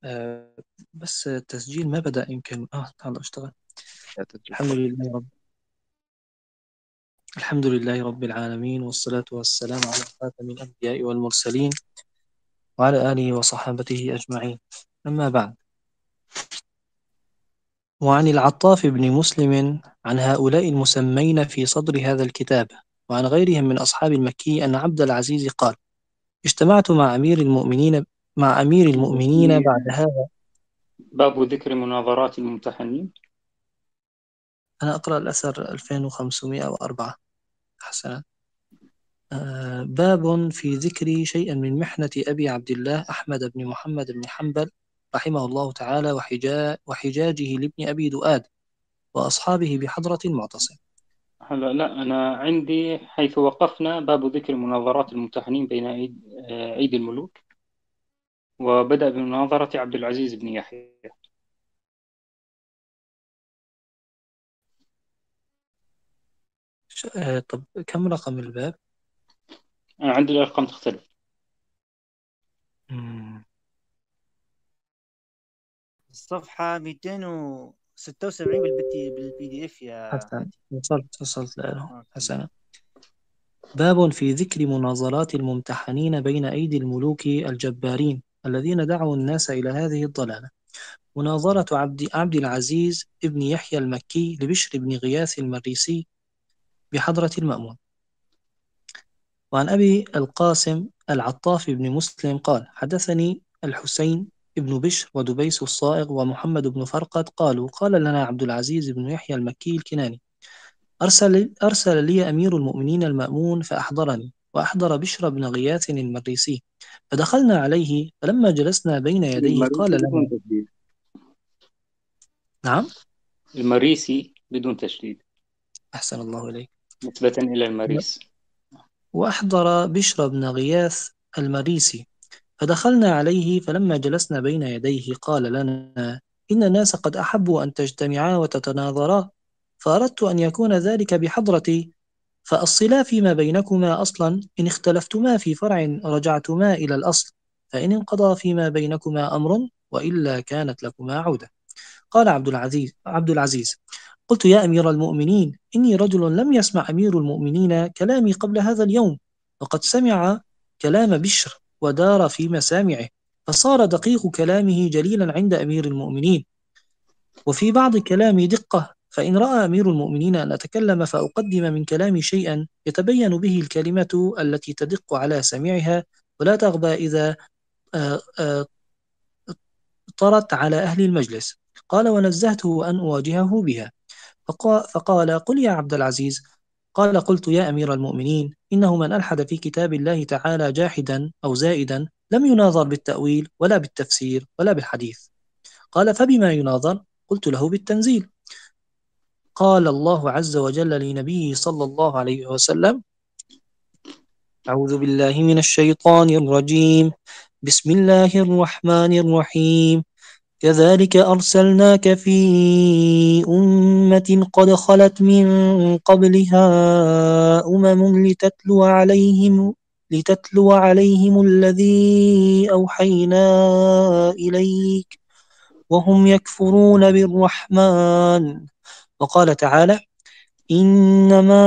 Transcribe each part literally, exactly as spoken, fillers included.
آه بس التسجيل ما بدأ، يمكن اه هلا اشتغل. لا تسجيل. الحمد لله رب الحمد لله رب العالمين، والصلاة والسلام على خاتم الأنبياء والمرسلين وعلى آله وصحابته أجمعين. أما بعد، وعن العطاف بن مسلم عن هؤلاء المسمين في صدر هذا الكتاب وعن غيرهم من أصحاب المكي أن عبد العزيز قال: اجتمعت مع أمير المؤمنين مع أمير المؤمنين في بعد هذا. باب ذكر مناظرات الممتحنين. أنا أقرأ الأثر ألفين وخمسمائة وأربعة. حسنا. آه، باب في ذكر شيئا من محنة أبي عبد الله أحمد بن محمد بن حنبل رحمه الله تعالى وحجا وحجاجه لابن أبي دؤاد وأصحابه بحضرة المعتصم. هلا لا، أنا عندي حيث وقفنا باب ذكر مناظرات الممتحنين بين عيد آه، عيد الملوك، وبدأ بمناظرة عبد العزيز بن يحيى. ش- آه، طب كم رقم الباب؟ أنا عندي الأرقام تختلف. مم، الصفحة مئتين وستة وسبعين بالبي بالبي دي اف يا حسنا، هادي. وصلت وصلت له. آه تمام. حسنا. باب في ذكر مناظرات الممتحنين بين أيدي الملوك الجبارين الذين دعوا الناس إلى هذه الضلالة. مناظرة عبد عبد العزيز ابن يحيى المكي لبشر بن غياث المريسي بحضرة المأمون. وعن أبي القاسم العطاف بن مسلم قال: حدثني الحسين ابن بشر ودبيس الصائغ ومحمد بن فرقد قالوا: قال لنا عبد العزيز بن يحيى المكي الكناني: أرسل, أرسل لي أمير المؤمنين المأمون فأحضرني، وأحضر بشر بن غياث المريسي، فدخلنا عليه، فلما جلسنا بين يديه قال المريسي بدون لنا. تشديد. نعم. المريسي بدون تشديد، أحسن الله إليك. نسبة إلى المريس. وأحضر بشر بن غياث المريسي، فدخلنا عليه، فلما جلسنا بين يديه قال لنا: إن الناس قد أحبوا أن تجتمعا وتتناظرا، فأردت أن يكون ذلك بحضرتي، فأصلا فيما بينكما أصلا، إن اختلفتما في فرع رجعتما إلى الأصل، فإن انقضى فيما بينكما أمر وإلا كانت لكما عودة. قال عبد العزيز عبد العزيز: قلت: يا أمير المؤمنين، إني رجل لم يسمع أمير المؤمنين كلامي قبل هذا اليوم، وقد سمع كلام بشر ودار في مسامعه، فصار دقيق كلامه جليلا عند أمير المؤمنين، وفي بعض كلامي دقة، فإن رأى أمير المؤمنين أن أتكلم فأقدم من كلامي شيئا يتبين به الكلمة التي تدق على سمعها ولا تغبى إذا آه، آه، طرت على أهل المجلس. قال: ونزهته أن أواجهه بها. فقا- فقال: قل يا عبد العزيز. قال: قلت: يا أمير المؤمنين، إنه من ألحد في كتاب الله تعالى جاحدا أو زائدا لم يناظر بالتأويل ولا بالتفسير ولا بالحديث. قال: فبما يناظر؟ قلت له: بالتنزيل. قال الله عز وجل لنبيه صلى الله عليه وسلم: أعوذ بالله من الشيطان الرجيم، بسم الله الرحمن الرحيم، كذلك أرسلناك في أمة قد خلت من قبلها أمم لتتلو عليهم لتتلو عليهم الذي أوحينا إليك وهم يكفرون بالرحمن. وقال تعالى: إنما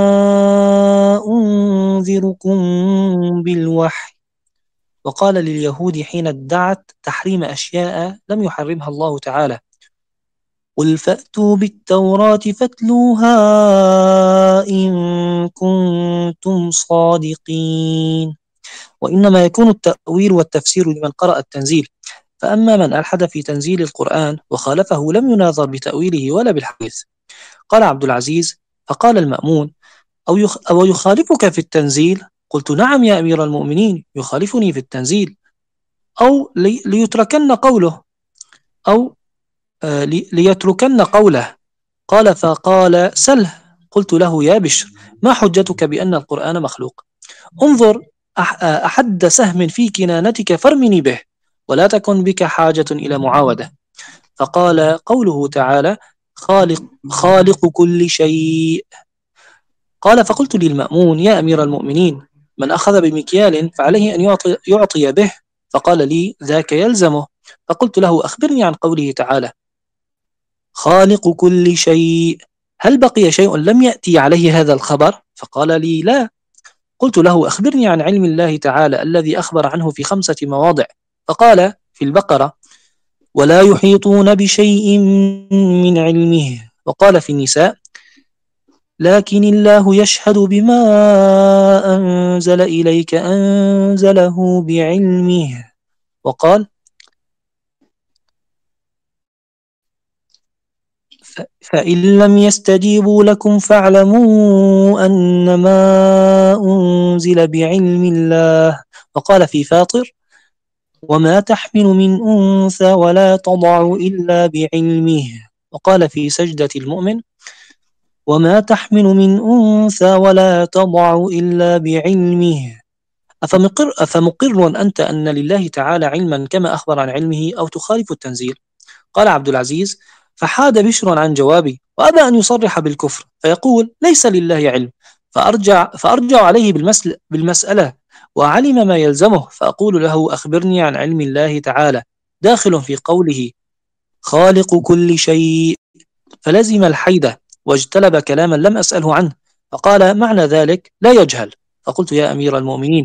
أنذركم بالوحي. وقال لليهود حين ادعت تحريم أشياء لم يحرمها الله تعالى: قل فأتوا بالتوراة فاتلوها إن كنتم صادقين. وإنما يكون التأويل والتفسير لمن قرأ التنزيل، فأما من ألحد في تنزيل القرآن وخالفه لم يناظر بتأويله ولا بالحديث. قال عبد العزيز: فقال المأمون: أو, يخ أو يخالفك في التنزيل؟ قلت: نعم يا أمير المؤمنين، يخالفني في التنزيل، أو لي ليتركن قوله، أو آه لي ليتركن قوله. قال: فقال: سله. قلت له: يا بشر، ما حجتك بأن القرآن مخلوق؟ انظر أح أحد سهم في كنانتك فارمني به، ولا تكن بك حاجة إلى معاودة. فقال: قوله تعالى: خالق, خالق كل شيء. قال: فقلت للمأمون: يا أمير المؤمنين، من أخذ بمكيال فعليه أن يعطي, يعطي به. فقال لي: ذاك يلزمه. فقلت له أخبرني عن قوله تعالى خالق كل شيء، هل بقي شيء لم يأتي عليه هذا الخبر؟ فقال لي لا. قلت له أخبرني عن علم الله تعالى الذي أخبر عنه في خمسة مواضع، فقال في البقرة ولا يحيطون بشيء من علمه، وقال في النساء لكن الله يشهد بما أنزل إليك أنزله بعلمه، وقال فإن لم يستجيبوا لكم فاعلموا أنما أنزل بعلم الله، وقال في فاطر وما تحمل من أنثى ولا تضع إلا بعلمه، وقال في سجدة المؤمن وما تحمل من أنثى ولا تضع إلا بعلمه. أفمقر, أفمقر أنت أن لله تعالى علما كما أخبر عن علمه أو تخالف التنزيل؟ قال عبد العزيز فحاد بشر عن جوابي وأبى أن يصرح بالكفر، فيقول ليس لله علم، فأرجع, فأرجع عليه بالمسل بالمسألة وعلم ما يلزمه، فأقول له أخبرني عن علم الله تعالى داخل في قوله خالق كل شيء، فلزم الحيدة واجتلب كلاما لم أسأله عنه، فقال معنى ذلك لا يجهل. فقلت يا أمير المؤمنين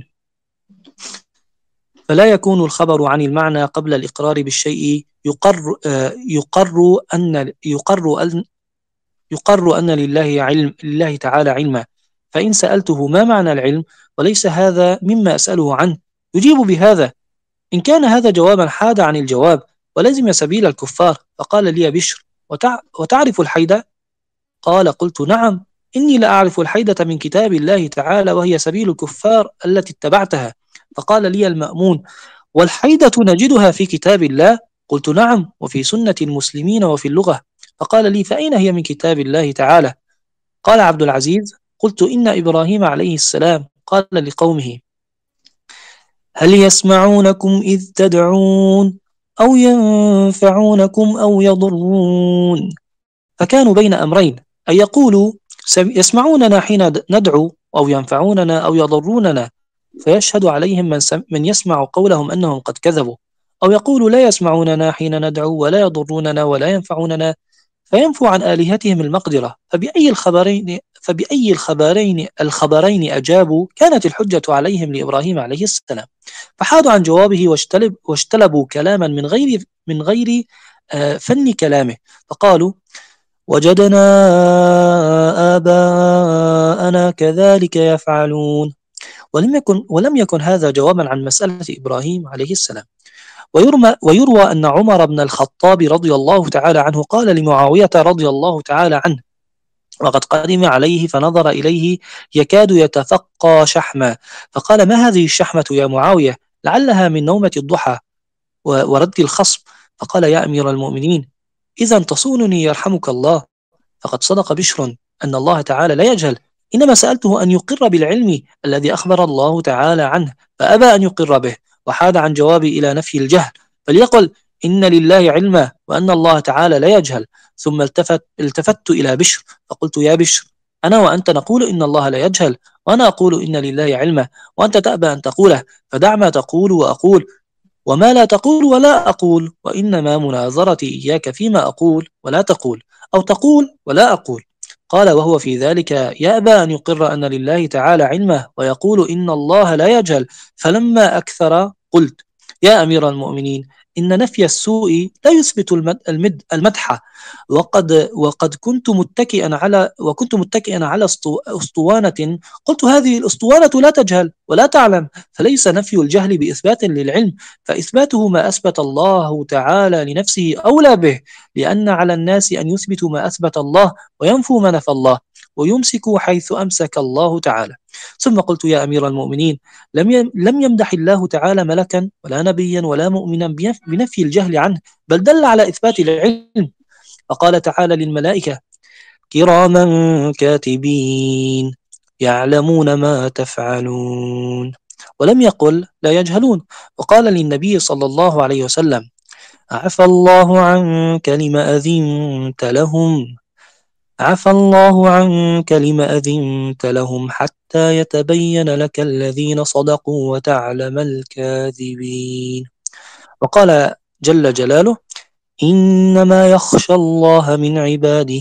فلا يكون الخبر عن المعنى قبل الإقرار بالشيء يقر يقر أن يقر أن يقر أن لله علم لله تعالى علما، فإن سألته ما معنى العلم وليس هذا مما أسأله عنه يجيب بهذا، إن كان هذا جوابا حاد عن الجواب ولزم سبيل الكفار. فقال لي بشر وتع وتعرف الحيدة؟ قال قلت نعم، إني لأعرف الحيدة من كتاب الله تعالى وهي سبيل الكفار التي اتبعتها. فقال لي المأمون والحيدة نجدها في كتاب الله؟ قلت نعم، وفي سنة المسلمين وفي اللغة. فقال لي فأين هي من كتاب الله تعالى؟ قال عبد العزيز قلت إن إبراهيم عليه السلام قال لقومه هل يسمعونكم إذ تدعون أو ينفعونكم أو يضرون، فكانوا بين أمرين، أن يقولوا يسمعوننا حين ندعو أو ينفعوننا أو يضروننا فيشهد عليهم من, من يسمع قولهم أنهم قد كذبوا، أو يقولوا لا يسمعوننا حين ندعو ولا يضروننا ولا ينفعوننا فينفوا عن آلهتهم المقدرة. فبأي الخبرين فبأي الخبرين الخبرين أجابوا كانت الحجة عليهم لإبراهيم عليه السلام، فحادوا عن جوابه واجتلب واجتلبوا كلاما من غير من غير آه فن كلامه، فقالوا وجدنا آباءنا كذلك يفعلون، ولم يكن ولم يكن هذا جوابا عن مسألة إبراهيم عليه السلام. ويرمى ويروى أن عمر بن الخطاب رضي الله تعالى عنه قال لمعاوية رضي الله تعالى عنه وقد قدم عليه فنظر إليه يكاد يتفقى شحما، فقال ما هذه الشحمة يا معاوية؟ لعلها من نومة الضحى ورد الخصم. فقال يا أمير المؤمنين إذا تصونني يرحمك الله، فقد صدق بشر أن الله تعالى لا يجهل، إنما سألته أن يقر بالعلم الذي أخبر الله تعالى عنه فأبى أن يقر به وحاد عن جوابي إلى نفي الجهل، فليقل إن لله علما وأن الله تعالى لا يجهل. ثم التفت, التفت إلى بشر فقلت يا بشر أنا وأنت نقول إن الله لا يجهل، وأنا أقول إن لله علما وأنت تأبى أن تقوله، فدع ما تقول وأقول وما لا تقول ولا أقول، وإنما مناظرتي إياك فيما أقول ولا تقول أو تقول ولا أقول. قال وهو في ذلك يأبى أن يقر أن لله تعالى علمه ويقول إن الله لا يجهل. فلما أكثر قلت يا أمير المؤمنين إن نفي السوء لا يثبت المد المدح، وقد وقد كنت متكئا على وكنت متكئا على أسطوانة، قلت هذه الأسطوانة لا تجهل ولا تعلم، فليس نفي الجهل بإثبات للعلم، فإثباته ما أثبت الله تعالى لنفسه أولى به، لأن على الناس أن يثبتوا ما أثبت الله وينفوا ما نفى الله ويمسكوا حيث أمسك الله تعالى. ثم قلت يا أمير المؤمنين لم لم يمدح الله تعالى ملكا ولا نبيا ولا مؤمنا بنفي الجهل عنه، بل دل على إثبات العلم، فقال تعالى للملائكة كراما كاتبين يعلمون ما تفعلون، ولم يقل لا يجهلون. وقال للنبي صلى الله عليه وسلم عفى الله عنك لما أذنت لهم عفى الله عنك لما أذنت لهم حتى يتبين لك الذين صدقوا وتعلم الكاذبين. وقال جل جلاله: إنما يخشى الله من عباده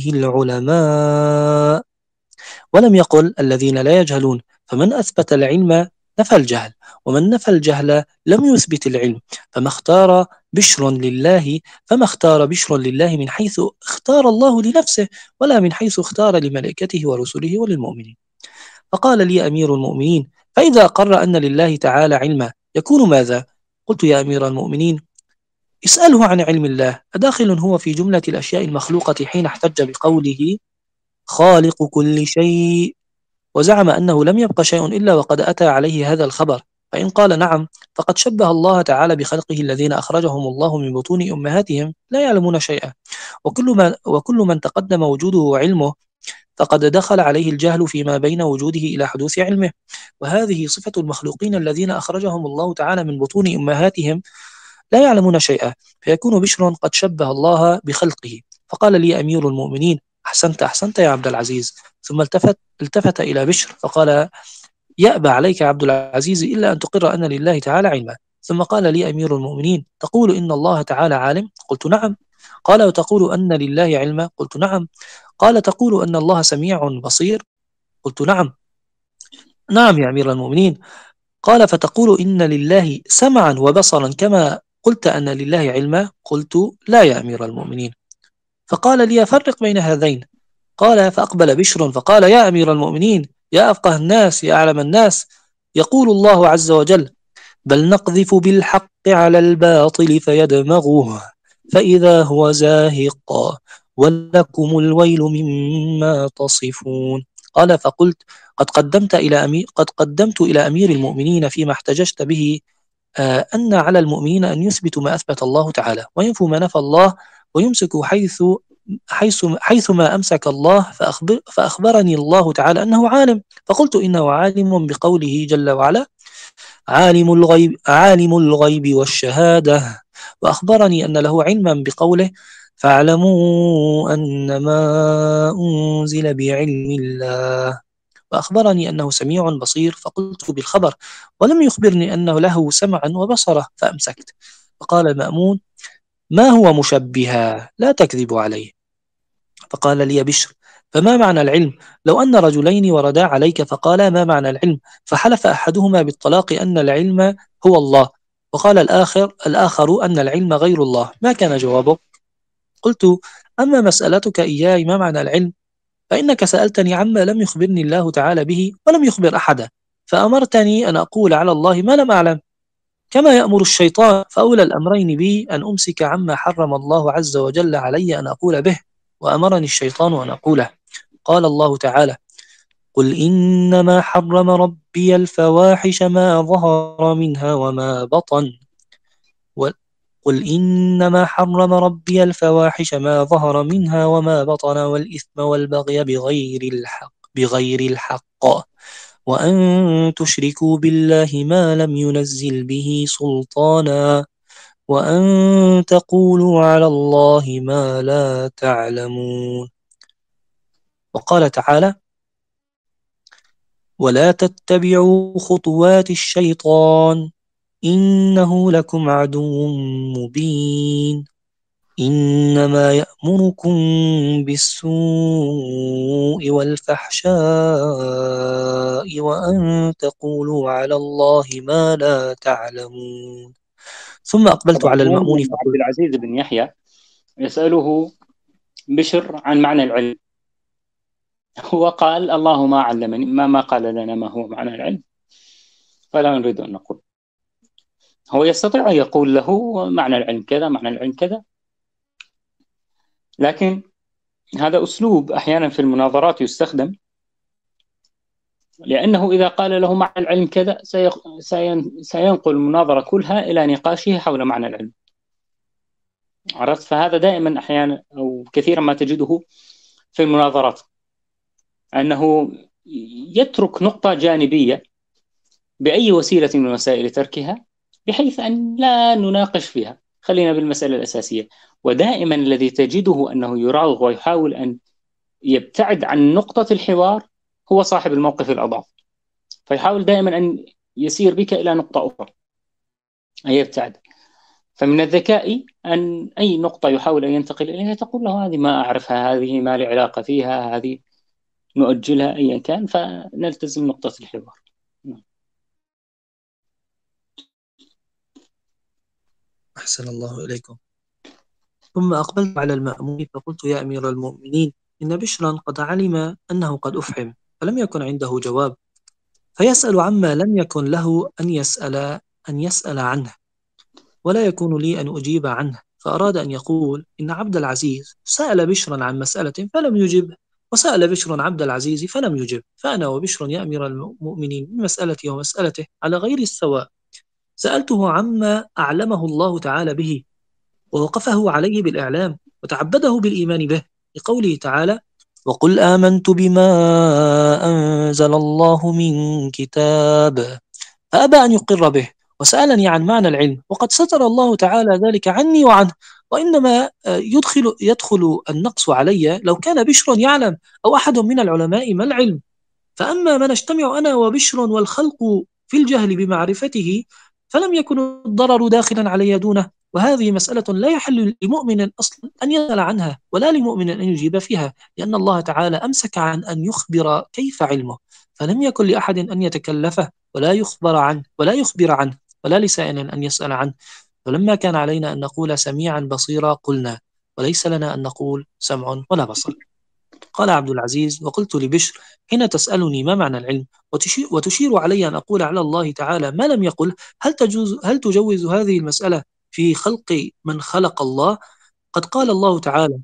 العلماء، ولم يقل الذين لا يجهلون. فمن أثبت العلم نفى الجهل، ومن نفى الجهل لم يثبت العلم. فما اختار بشر لله فما اختار بشر لله من حيث اختار الله لنفسه، ولا من حيث اختار لملائكته ورسله وللمؤمنين. فقال لي أمير المؤمنين: فإذا قر أن لله تعالى علما يكون ماذا؟ قلت: يا أمير المؤمنين، اسأله عن علم الله، أداخل هو في جملة الأشياء المخلوقة حين احتج بقوله خالق كل شيء، وزعم أنه لم يبق شيء إلا وقد أتى عليه هذا الخبر؟ فإن قال نعم، فقد شبه الله تعالى بخلقه الذين أخرجهم الله من بطون أمهاتهم لا يعلمون شيئا، وكل, ما وكل من تقدم وجوده وعلمه فقد دخل عليه الجهل فيما بين وجوده إلى حدوث علمه، وهذه صفة المخلوقين الذين أخرجهم الله تعالى من بطون أمهاتهم لا يعلمون شيئا، فيكون بشر قد شبه الله بخلقه. فقال لي أمير المؤمنين: أحسنت أحسنت يا عبد العزيز. ثم التفت, التفت إلى بشر فقال: يأبى عليك عبد العزيز إلا أن تقر أن لله تعالى علما. ثم قال لي أمير المؤمنين: تقول إن الله تعالى عالم؟ قلت: نعم. قال: وتقول أن لله علما؟ قلت: نعم. قال: تقول أن الله سميع بصير؟ قلت: نعم. نعم يا أمير المؤمنين. قال: فتقول إن لله سمعا وبصرا كما قلت أن لله علما؟ قلت: لا يا أمير المؤمنين. فقال لي: فرق بين هذين. قال: فأقبل بشر فقال: يا أمير المؤمنين، يا أفقه الناس، يا أعلم الناس، يقول الله عز وجل: بل نقذف بالحق على الباطل فيدمغه فإذا هو زاهق ولكم الويل مما تصفون. قال: فقلت: قد قدمت إلى أمير قد قدمت إلى أمير المؤمنين فيما احتججت به آه أن على المؤمنين أن يثبتوا ما أثبت الله تعالى وينفوا ما نفى الله، ويمسكوا حيث حيث حيث ما أمسك الله. فأخبر فأخبرني الله تعالى أنه عالم، فقلت: إنه عالم بقوله جل وعلا: عالم الغيب عالم الغيب والشهادة. وأخبرني أن له علما بقوله: فاعلموا أنما أنزل بعلم الله. وأخبرني أنه سميع بصير، فقلت بالخبر، ولم يخبرني أنه له سمعا وبصرا، فأمسكت. فقال المأمون: ما هو مشبها، لا تكذب عليه. فقال لي بشر: فما معنى العلم؟ لو أن رجلين وردا عليك فقالا: ما معنى العلم؟ فحلف أحدهما بالطلاق أن العلم هو الله، وقال الآخر الآخر أن العلم غير الله، ما كان جوابه؟ قلت: أما مسألتك إياي ما معنى العلم، فإنك سألتني عما لم يخبرني الله تعالى به ولم يخبر أحدا، فأمرتني أن أقول على الله ما لم أعلم، كما يأمر الشيطان. فأولى الأمرين بي أن أمسك عما حرم الله عز وجل علي أن أقول به، وأمرني الشيطان أن أقوله. قال الله تعالى: قل إنما حرم ربي الفواحش ما ظهر منها وما بطن قل إنما حرم ربي الفواحش ما ظهر منها وما بطن والإثم والبغي بغير الحق بغير الحق وأن تشركوا بالله ما لم ينزل به سلطانا وأن تقولوا على الله ما لا تعلمون. وقال تعالى: ولا تتبعوا خطوات الشيطان إنه لكم عدو مبين إنما يأمركم بالسوء والفحشاء وأن تقولوا على الله ما لا تعلمون. ثم أقبلت طبعا على المأمون عبد فقلت: العزيز بن يحيى يسأله بشر عن معنى العلم. هو قال: الله ما علمني، ما ما قال لنا ما هو معنى العلم، فلا نريد أن نقول. هو يستطيع أن يقول له معنى العلم كذا، معنى العلم كذا، لكن هذا أسلوب أحيانا في المناظرات يستخدم، لأنه إذا قال له معنى العلم كذا سينقل المناظرة كلها إلى نقاشه حول معنى العلم. عرفت؟ فهذا دائما أحيانا أو كثيرا ما تجده في المناظرات، أنه يترك نقطة جانبية بأي وسيلة من وسائل تركها بحيث أن لا نناقش فيها، خلينا بالمسألة الأساسية. ودائما الذي تجده أنه يراوغ ويحاول أن يبتعد عن نقطة الحوار هو صاحب الموقف الأضعف، فيحاول دائما أن يسير بك إلى نقطة أخرى، أي يبتعد. فمن الذكاء أن أي نقطة يحاول أن ينتقل إليها تقول له هذه ما أعرفها، هذه ما لي علاقة فيها، هذه نؤجلها أيا كان، فنلتزم نقطة الحوار. أحسن الله إليكم. ثم أقبلت على المأمون فقلت: يا أمير المؤمنين، إن بشرا قد علم أنه قد أفحم، فلم يكن عنده جواب، فيسأل عما لم يكن له أن يسأل أن يسأل عنه، ولا يكون لي أن أجيب عنه. فأراد أن يقول: إن عبد العزيز سأل بشرا عن مسألة فلم يجب، وسأل بشر عبد العزيز فلم يجب، فأنا وبشر يا أمير المؤمنين من مسألتي ومسألته على غير السواء. سألته عما أعلمه الله تعالى به، ووقفه عليه بالإعلام، وتعبده بالإيمان به، لقوله تعالى: وقل آمنت بما أنزل الله من كتاب، فأبى أن يقر به، وسألني عن معنى العلم، وقد ستر الله تعالى ذلك عني وعنه، وإنما يدخل, يدخل النقص علي لو كان بشر يعلم أو أحد من العلماء ما العلم. فأما من اجتمع أنا وبشر والخلق في الجهل بمعرفته، فلم يكن الضرر داخلا علي دونه، وهذه مسألة لا يحل لمؤمن أصلا أن يسأل عنها، ولا لمؤمن أن يجيب فيها، لأن الله تعالى أمسك عن أن يخبر كيف علمه، فلم يكن لأحد أن يتكلفه ولا يخبر عنه ولا يخبر عنه، ولا لسائل أن يسأل عنه. ولما كان علينا أن نقول سميعا بصيرا قلنا، وليس لنا أن نقول سمع ولا بصر. قال عبد العزيز: وقلت لبشر: حين تسألني ما معنى العلم وتشير, وتشير علي أن أقول على الله تعالى ما لم يقل، هل تجوز, هل تجوز هذه المسألة في خلق من خلق الله؟ قد قال الله تعالى: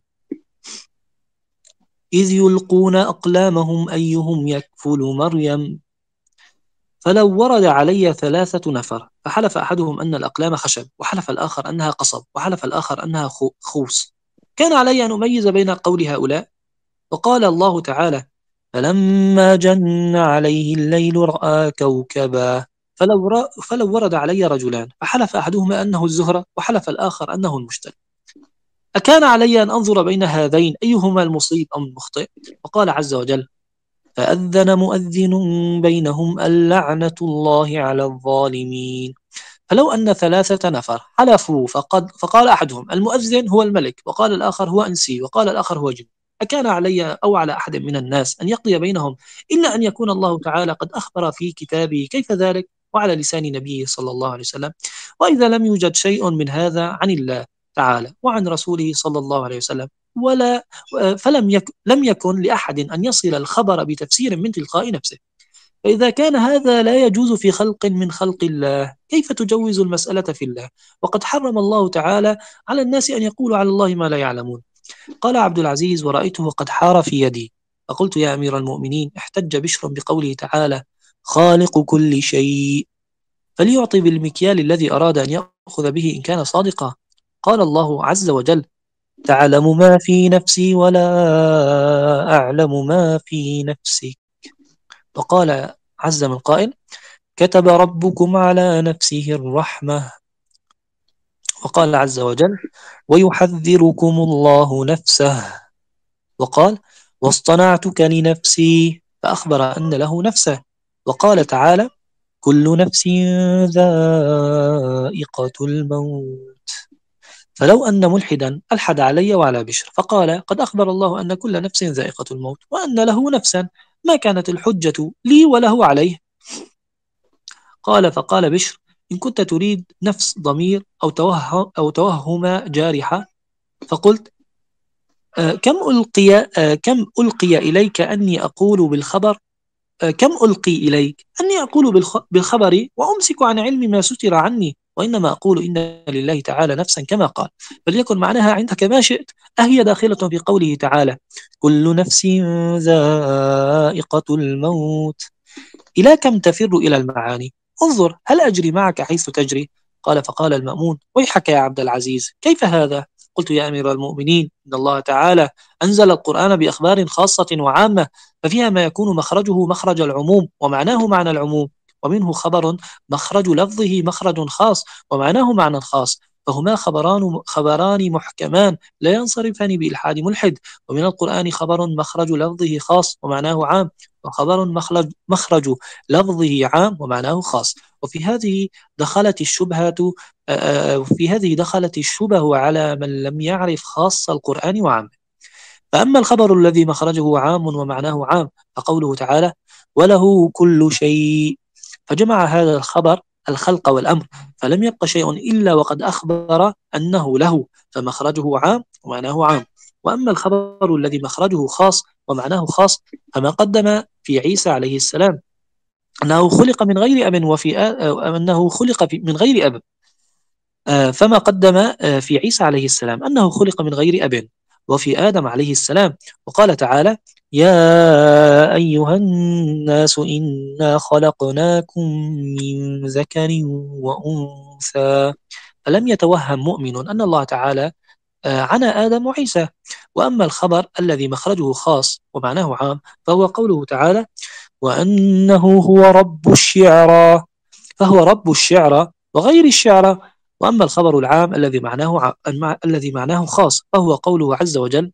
إذ يلقون أقلامهم أيهم يكفل مريم، فلو ورد علي ثلاثة نفر فحلف أحدهم أن الأقلام خشب، وحلف الآخر أنها قصب، وحلف الآخر أنها خوص، كان علي أن أميز بين قول هؤلاء؟ وقال الله تعالى: فلما جن عليه الليل رأى كوكبا، فلو, فلو ورد علي رجلان فحلف أحدهما أنه الزهرة، وحلف الآخر أنه المشتري، أكان علي أن أنظر بين هذين أيهما المصيب أم المخطئ؟ وقال عز وجل: فأذن مؤذن بينهم اللعنة الله على الظالمين. فلو أن ثلاثة نفر حلفوا فقد فقال أحدهم المؤذن هو الملك، وقال الآخر هو أنسي، وقال الآخر هو جن، أكان علي أو على أحد من الناس أن يقضي بينهم إلا أن يكون الله تعالى قد أخبر في كتابه كيف ذلك وعلى لسان نبيه صلى الله عليه وسلم؟ وإذا لم يوجد شيء من هذا عن الله تعالى وعن رسوله صلى الله عليه وسلم، ولا فلم يكن لم يكن لأحد أن يصل الخبر بتفسير من تلقاء نفسه. فإذا كان هذا لا يجوز في خلق من خلق الله، كيف تجوز المسألة في الله؟ وقد حرم الله تعالى على الناس أن يقولوا على الله ما لا يعلمون. قال عبد العزيز: ورأيته قد حار في يدي، فقلت: يا أمير المؤمنين، احتج بشر بقوله تعالى: خالق كل شيء، فليعطي بالمكيال الذي أراد أن يأخذ به إن كان صادقا. قال الله عز وجل: تعلم ما في نفسي ولا أعلم ما في نفسك. وقال عز من قائل: كتب ربكم على نفسه الرحمة. وقال عز وجل: ويحذركم الله نفسه. وقال: واصطنعتك لنفسي، فأخبر أن له نفسه. وقال تعالى: كل نفس ذائقة الموت. فلو أن ملحدا ألحد علي وعلى بشر فقال: قد أخبر الله أن كل نفس ذائقة الموت وأن له نفسا، ما كانت الحجة لي وله عليه؟ قال فقال بشر: إن كنت تريد نفس ضمير أو توهم, أو توهم جارحة، فقلت: آه كم ألقي آه كم ألقي إليك أني أقول بالخبر آه كم ألقي إليك أني أقول بالخبر وأمسك عن علم ما ستر عني، وإنما أقول إن لله تعالى نفسا كما قال، فليكن معناها عندك ما شئت. أهي داخلة في قوله تعالى: كل نفس ذائقة الموت؟ إلى كم تفر إلى المعاني؟ انظر هل أجري معك حيث تجري؟ قال فقال المأمون: ويحك يا عبد العزيز، كيف هذا؟ قلت: يا أمير المؤمنين، إن الله تعالى أنزل القرآن بأخبار خاصة وعامة، ففيها ما يكون مخرجه مخرج العموم ومعناه معنى العموم، ومنه خبر مخرج لفظه مخرج خاص ومعناه معنى خاص، فهما خبران خبران محكمان لا ينصرفان بإلحاد ملحد. ومن القرآن خبر مخرج لفظه خاص ومعناه عام، وخبر مخرج, مخرج لفظه عام ومعناه خاص. وفي هذه دخلت الشبهة في هذه دخلت الشبه على من لم يعرف خاص القرآن وعامه. فأما الخبر الذي مخرجه عام ومعناه عام فقوله تعالى وله كل شيء، فجمع هذا الخبر الخلق والأمر، فلم يبق شيء إلا وقد أخبر أنه له، فمخرجه عام ومعناه عام. وأما الخبر الذي مخرجه خاص ومعناه خاص فما قدم في عيسى عليه السلام أنه خلق من غير أب وفي أنه خلق من غير أب فما قدم في عيسى عليه السلام أنه خلق من غير أب وفي آدم عليه السلام. وقال تعالى يا أيها الناس إنا خلقناكم من ذكر وأنثى، فلم يتوهم مؤمن أن الله تعالى عنى آدم وعيسى. وأما الخبر الذي مخرجه خاص ومعناه عام فهو قوله تعالى وأنه هو رب الشعرى، فهو رب الشعرى وغير الشعرى. وأما الخبر العام الذي معناه ع... الذي معناه خاص فهو قوله عز وجل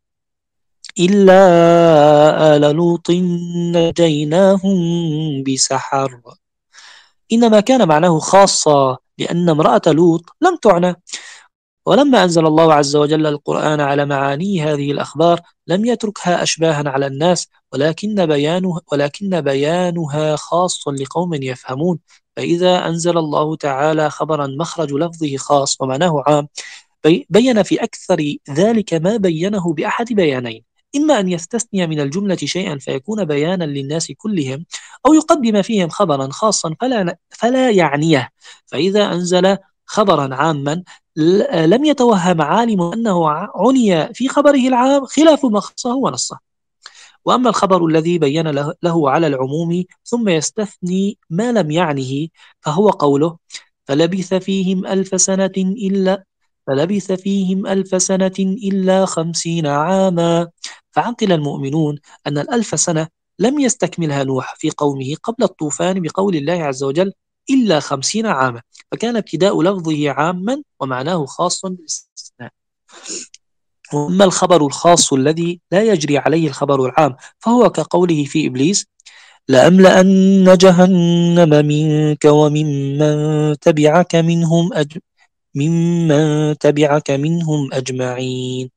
إلا آل لوط نجيناهم بسحر، إنما كان معناه خاصة لأن امرأة لوط لم تعنى. ولما أنزل الله عز وجل القرآن على معاني هذه الأخبار لم يتركها أشباها على الناس، ولكن بيانه ولكن بيانها خاص لقوم يفهمون. فإذا أنزل الله تعالى خبرا مخرج لفظه خاص ومعناه عام بين في أكثر ذلك ما بينه بأحد بيانين، إما أن يستثني من الجملة شيئا فيكون بيانا للناس كلهم، أو يقدم فيهم خبرا خاصا فلا, فلا يعنيه. فإذا أنزل خبرا عاما لم يتوهم عالم أنه عني في خبره العام خلاف ما خصه ونصه. وأما الخبر الذي بين له على العموم ثم يستثني ما لم يعنه فهو قوله فلبث فيهم ألف سنة إلا فلبث فيهم ألف سنة إلا خمسين عاما. فعقل المؤمنون أن الألف سنة لم يستكملها نوح في قومه قبل الطوفان بقول الله عز وجل إلا خمسين عاما، فكان ابتداء لفظه عاما ومعناه خاص بالاستثناء. وأما الخبر الخاص الذي لا يجري عليه الخبر العام فهو كقوله في إبليس لأملأن جهنم منك وممن تبعك منهم أج... ممن تبعك منهم أجمعين.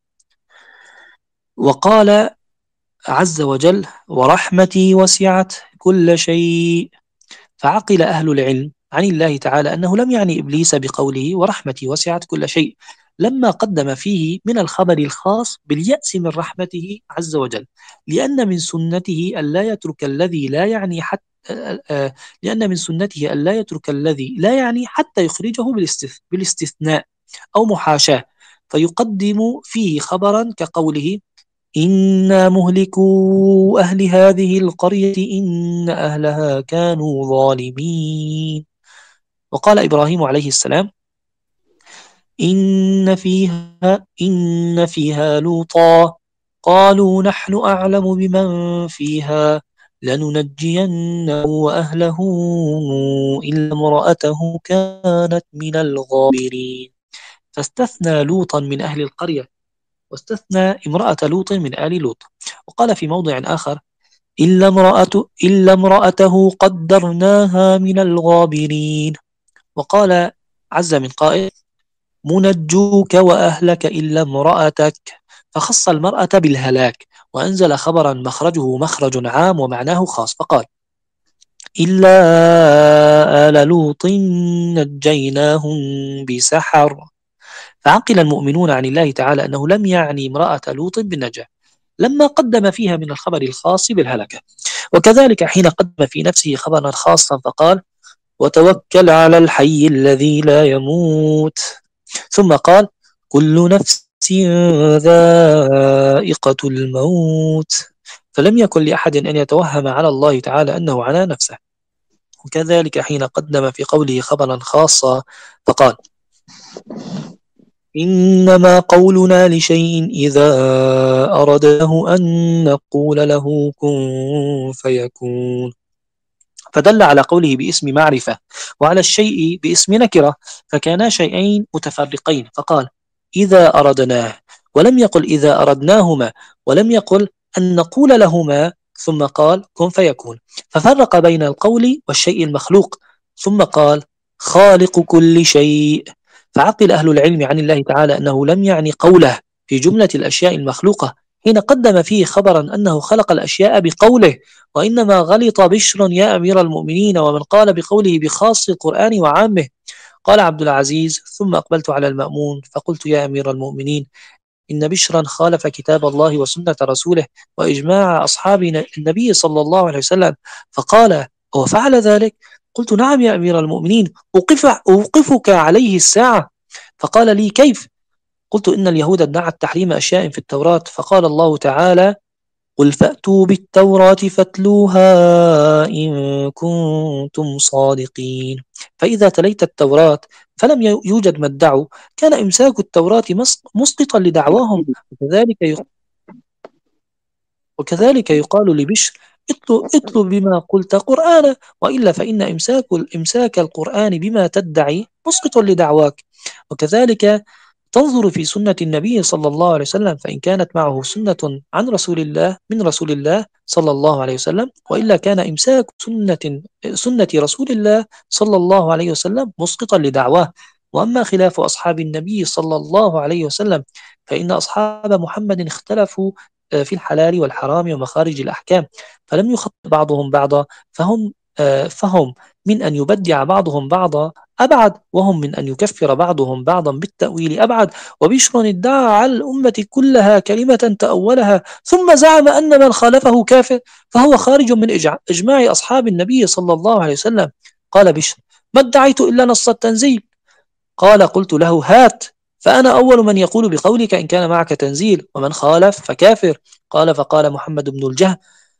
وقال عز وجل ورحمتي وسعت كل شيء، فعقل أهل العلم عن الله تعالى أنه لم يعني إبليس بقوله ورحمتي وسعت كل شيء لما قدم فيه من الخبر الخاص باليأس من رحمته عز وجل، لأن من سنته ألا يترك الذي لا يعني حتى لأن من سنته ألا يترك الذي لا يعني حتى يخرجه بالاستثناء أو محاشاة، فيقدم فيه خبرا كقوله إنا مهلكو أهل هذه القرية إن أهلها كانوا ظالمين. وقال إبراهيم عليه السلام إن فيها إن فيها لوطا قالوا نحن أعلم بمن فيها لننجينه وأهله إلا امرأته كانت من الغابرين، فاستثنى لوطا من أهل القرية واستثنى امرأة لوط من آل لوط. وقال في موضع آخر إلا امرأته, إلا امرأته قدرناها من الغابرين. وقال عز من قائل منجوك وأهلك إلا امرأتك، فخص المرأة بالهلاك وأنزل خبرا مخرجه مخرج عام ومعناه خاص فقال إلا آل لوط نجيناهم بسحر. فعقل المؤمنون عن الله تعالى أنه لم يعني امرأة لوط بالنجاة لما قدم فيها من الخبر الخاص بالهلكة. وكذلك حين قدم في نفسه خبرا خاصا فقال وتوكل على الحي الذي لا يموت، ثم قال كل نفس ذائقة الموت، فلم يكن لأحد أن يتوهم على الله تعالى أنه على نفسه. وكذلك حين قدم في قوله خبرا خاصا فقال إنما قولنا لشيء إذا أردناه أن نقول له كن فيكون، فدل على قوله باسم معرفة وعلى الشيء باسم نكرة، فكانا شيئين متفرقين فقال إذا أردناه ولم يقل إذا أردناهما، ولم يقل أن نقول لهما ثم قال كن فيكون، ففرق بين القول والشيء المخلوق ثم قال: خالق كل شيء. فعقل أهل العلم عن الله تعالى أنه لم يعني قوله في جملة الأشياء المخلوقة حين قدم فيه خبرا أنه خلق الأشياء بقوله، وإنما غلط بشر يا أمير المؤمنين ومن قال بقوله بخاص القرآن وعامه. قال عبد العزيز: ثم أقبلت على المأمون فقلت: يا أمير المؤمنين، إن بشرا خالف كتاب الله وسنة رسوله وإجماع أصحاب النبي صلى الله عليه وسلم. فقال: هو فعل ذلك؟ قلت: نعم يا أمير المؤمنين، أوقف أوقفك عليه الساعة. فقال لي: كيف؟ قلت: إن اليهود ادعت تحريم أشياء في التوراة، فقال الله تعالى: قل فأتوا بالتوراة فاتلوها إن كنتم صادقين. فإذا تليت التوراة فلم يوجد ما ادعوا، كان إمساك التوراة مسقطا لدعواهم. وكذلك وكذلك يقال لبشر: اطلب بما قلت قرآنا، وإلا فإن إمساك إمساك القرآن بما تدعي مسقط لدعواك. وكذلك تنظر في سنة النبي صلى الله عليه وسلم، فإن كانت معه سنة عن رسول الله من رسول الله صلى الله عليه وسلم، وإلا كان إمساك سنة سنة رسول الله صلى الله عليه وسلم مسقطا لدعواه. وأما خلاف أصحاب النبي صلى الله عليه وسلم فإن أصحاب محمد اختلفوا في الحلال والحرام ومخارج الأحكام، فلم يخط بعضهم بعضا، فهم فهم من أن يبدع بعضهم بعضا أبعد، وهم من أن يكفر بعضهم بعضا بالتأويل أبعد. وبشر ادعى على الأمة كلها كلمة تأولها ثم زعم أن من خالفه كافر، فهو خارج من إجماع أصحاب النبي صلى الله عليه وسلم. قال بشر: ما ادعيت إلا نص التنزيل. قال: قلت له: هات، فأنا أول من يقول بقولك إن كان معك تنزيل، ومن خالف فكافر. قال: فقال محمد بن الجهم: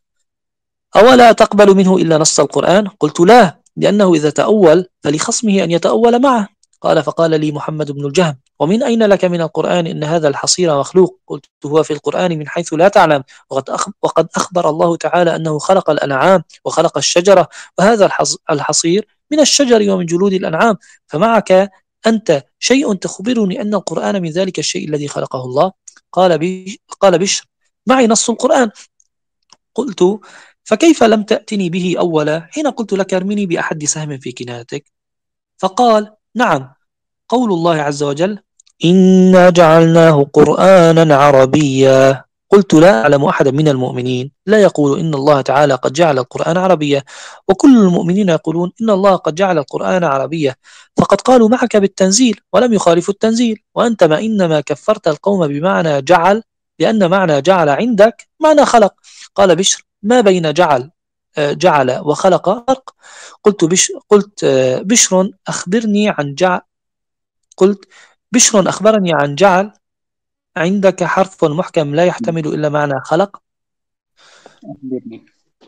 أولا تقبل منه إلا نص القرآن؟ قلت: لا، لأنه إذا تأول فلخصمه أن يتأول معه. قال: فقال لي محمد بن الجهم: ومن أين لك من القرآن إن هذا الحصير مخلوق؟ قلت: هو في القرآن من حيث لا تعلم، وقد أخبر الله تعالى أنه خلق الأنعام وخلق الشجرة، وهذا الحصير من الشجر ومن جلود الأنعام، فمعك أنت شيء تخبرني أن القرآن من ذلك الشيء الذي خلقه الله؟ قال بي قال بشر: معي نص القرآن. قلت: فكيف لم تأتني به أولا حين قلت لك ارمني بأحد سهم في كنانتك؟ فقال: نعم، قول الله عز وجل: إنا جعلناه قرآنا عربيا. قلت: لا أعلم أحدا من المؤمنين لا يقول إن الله تعالى قد جعل القرآن عربيا، وكل المؤمنين يقولون إن الله قد جعل القرآن عربيا، فقد قالوا معك بالتنزيل ولم يخالفوا التنزيل، وأنت ما إنما كفرت القوم بمعنى جعل، لأن معنى جعل عندك معنى خلق. قال بشر: ما بين جعل جعل وخلق فرق. قلت بش قلت بشر أخبرني عن جعل قلت بشر أخبرني عن جعل عندك حرف محكم لا يحتمل إلا معنى خلق. أخبرني.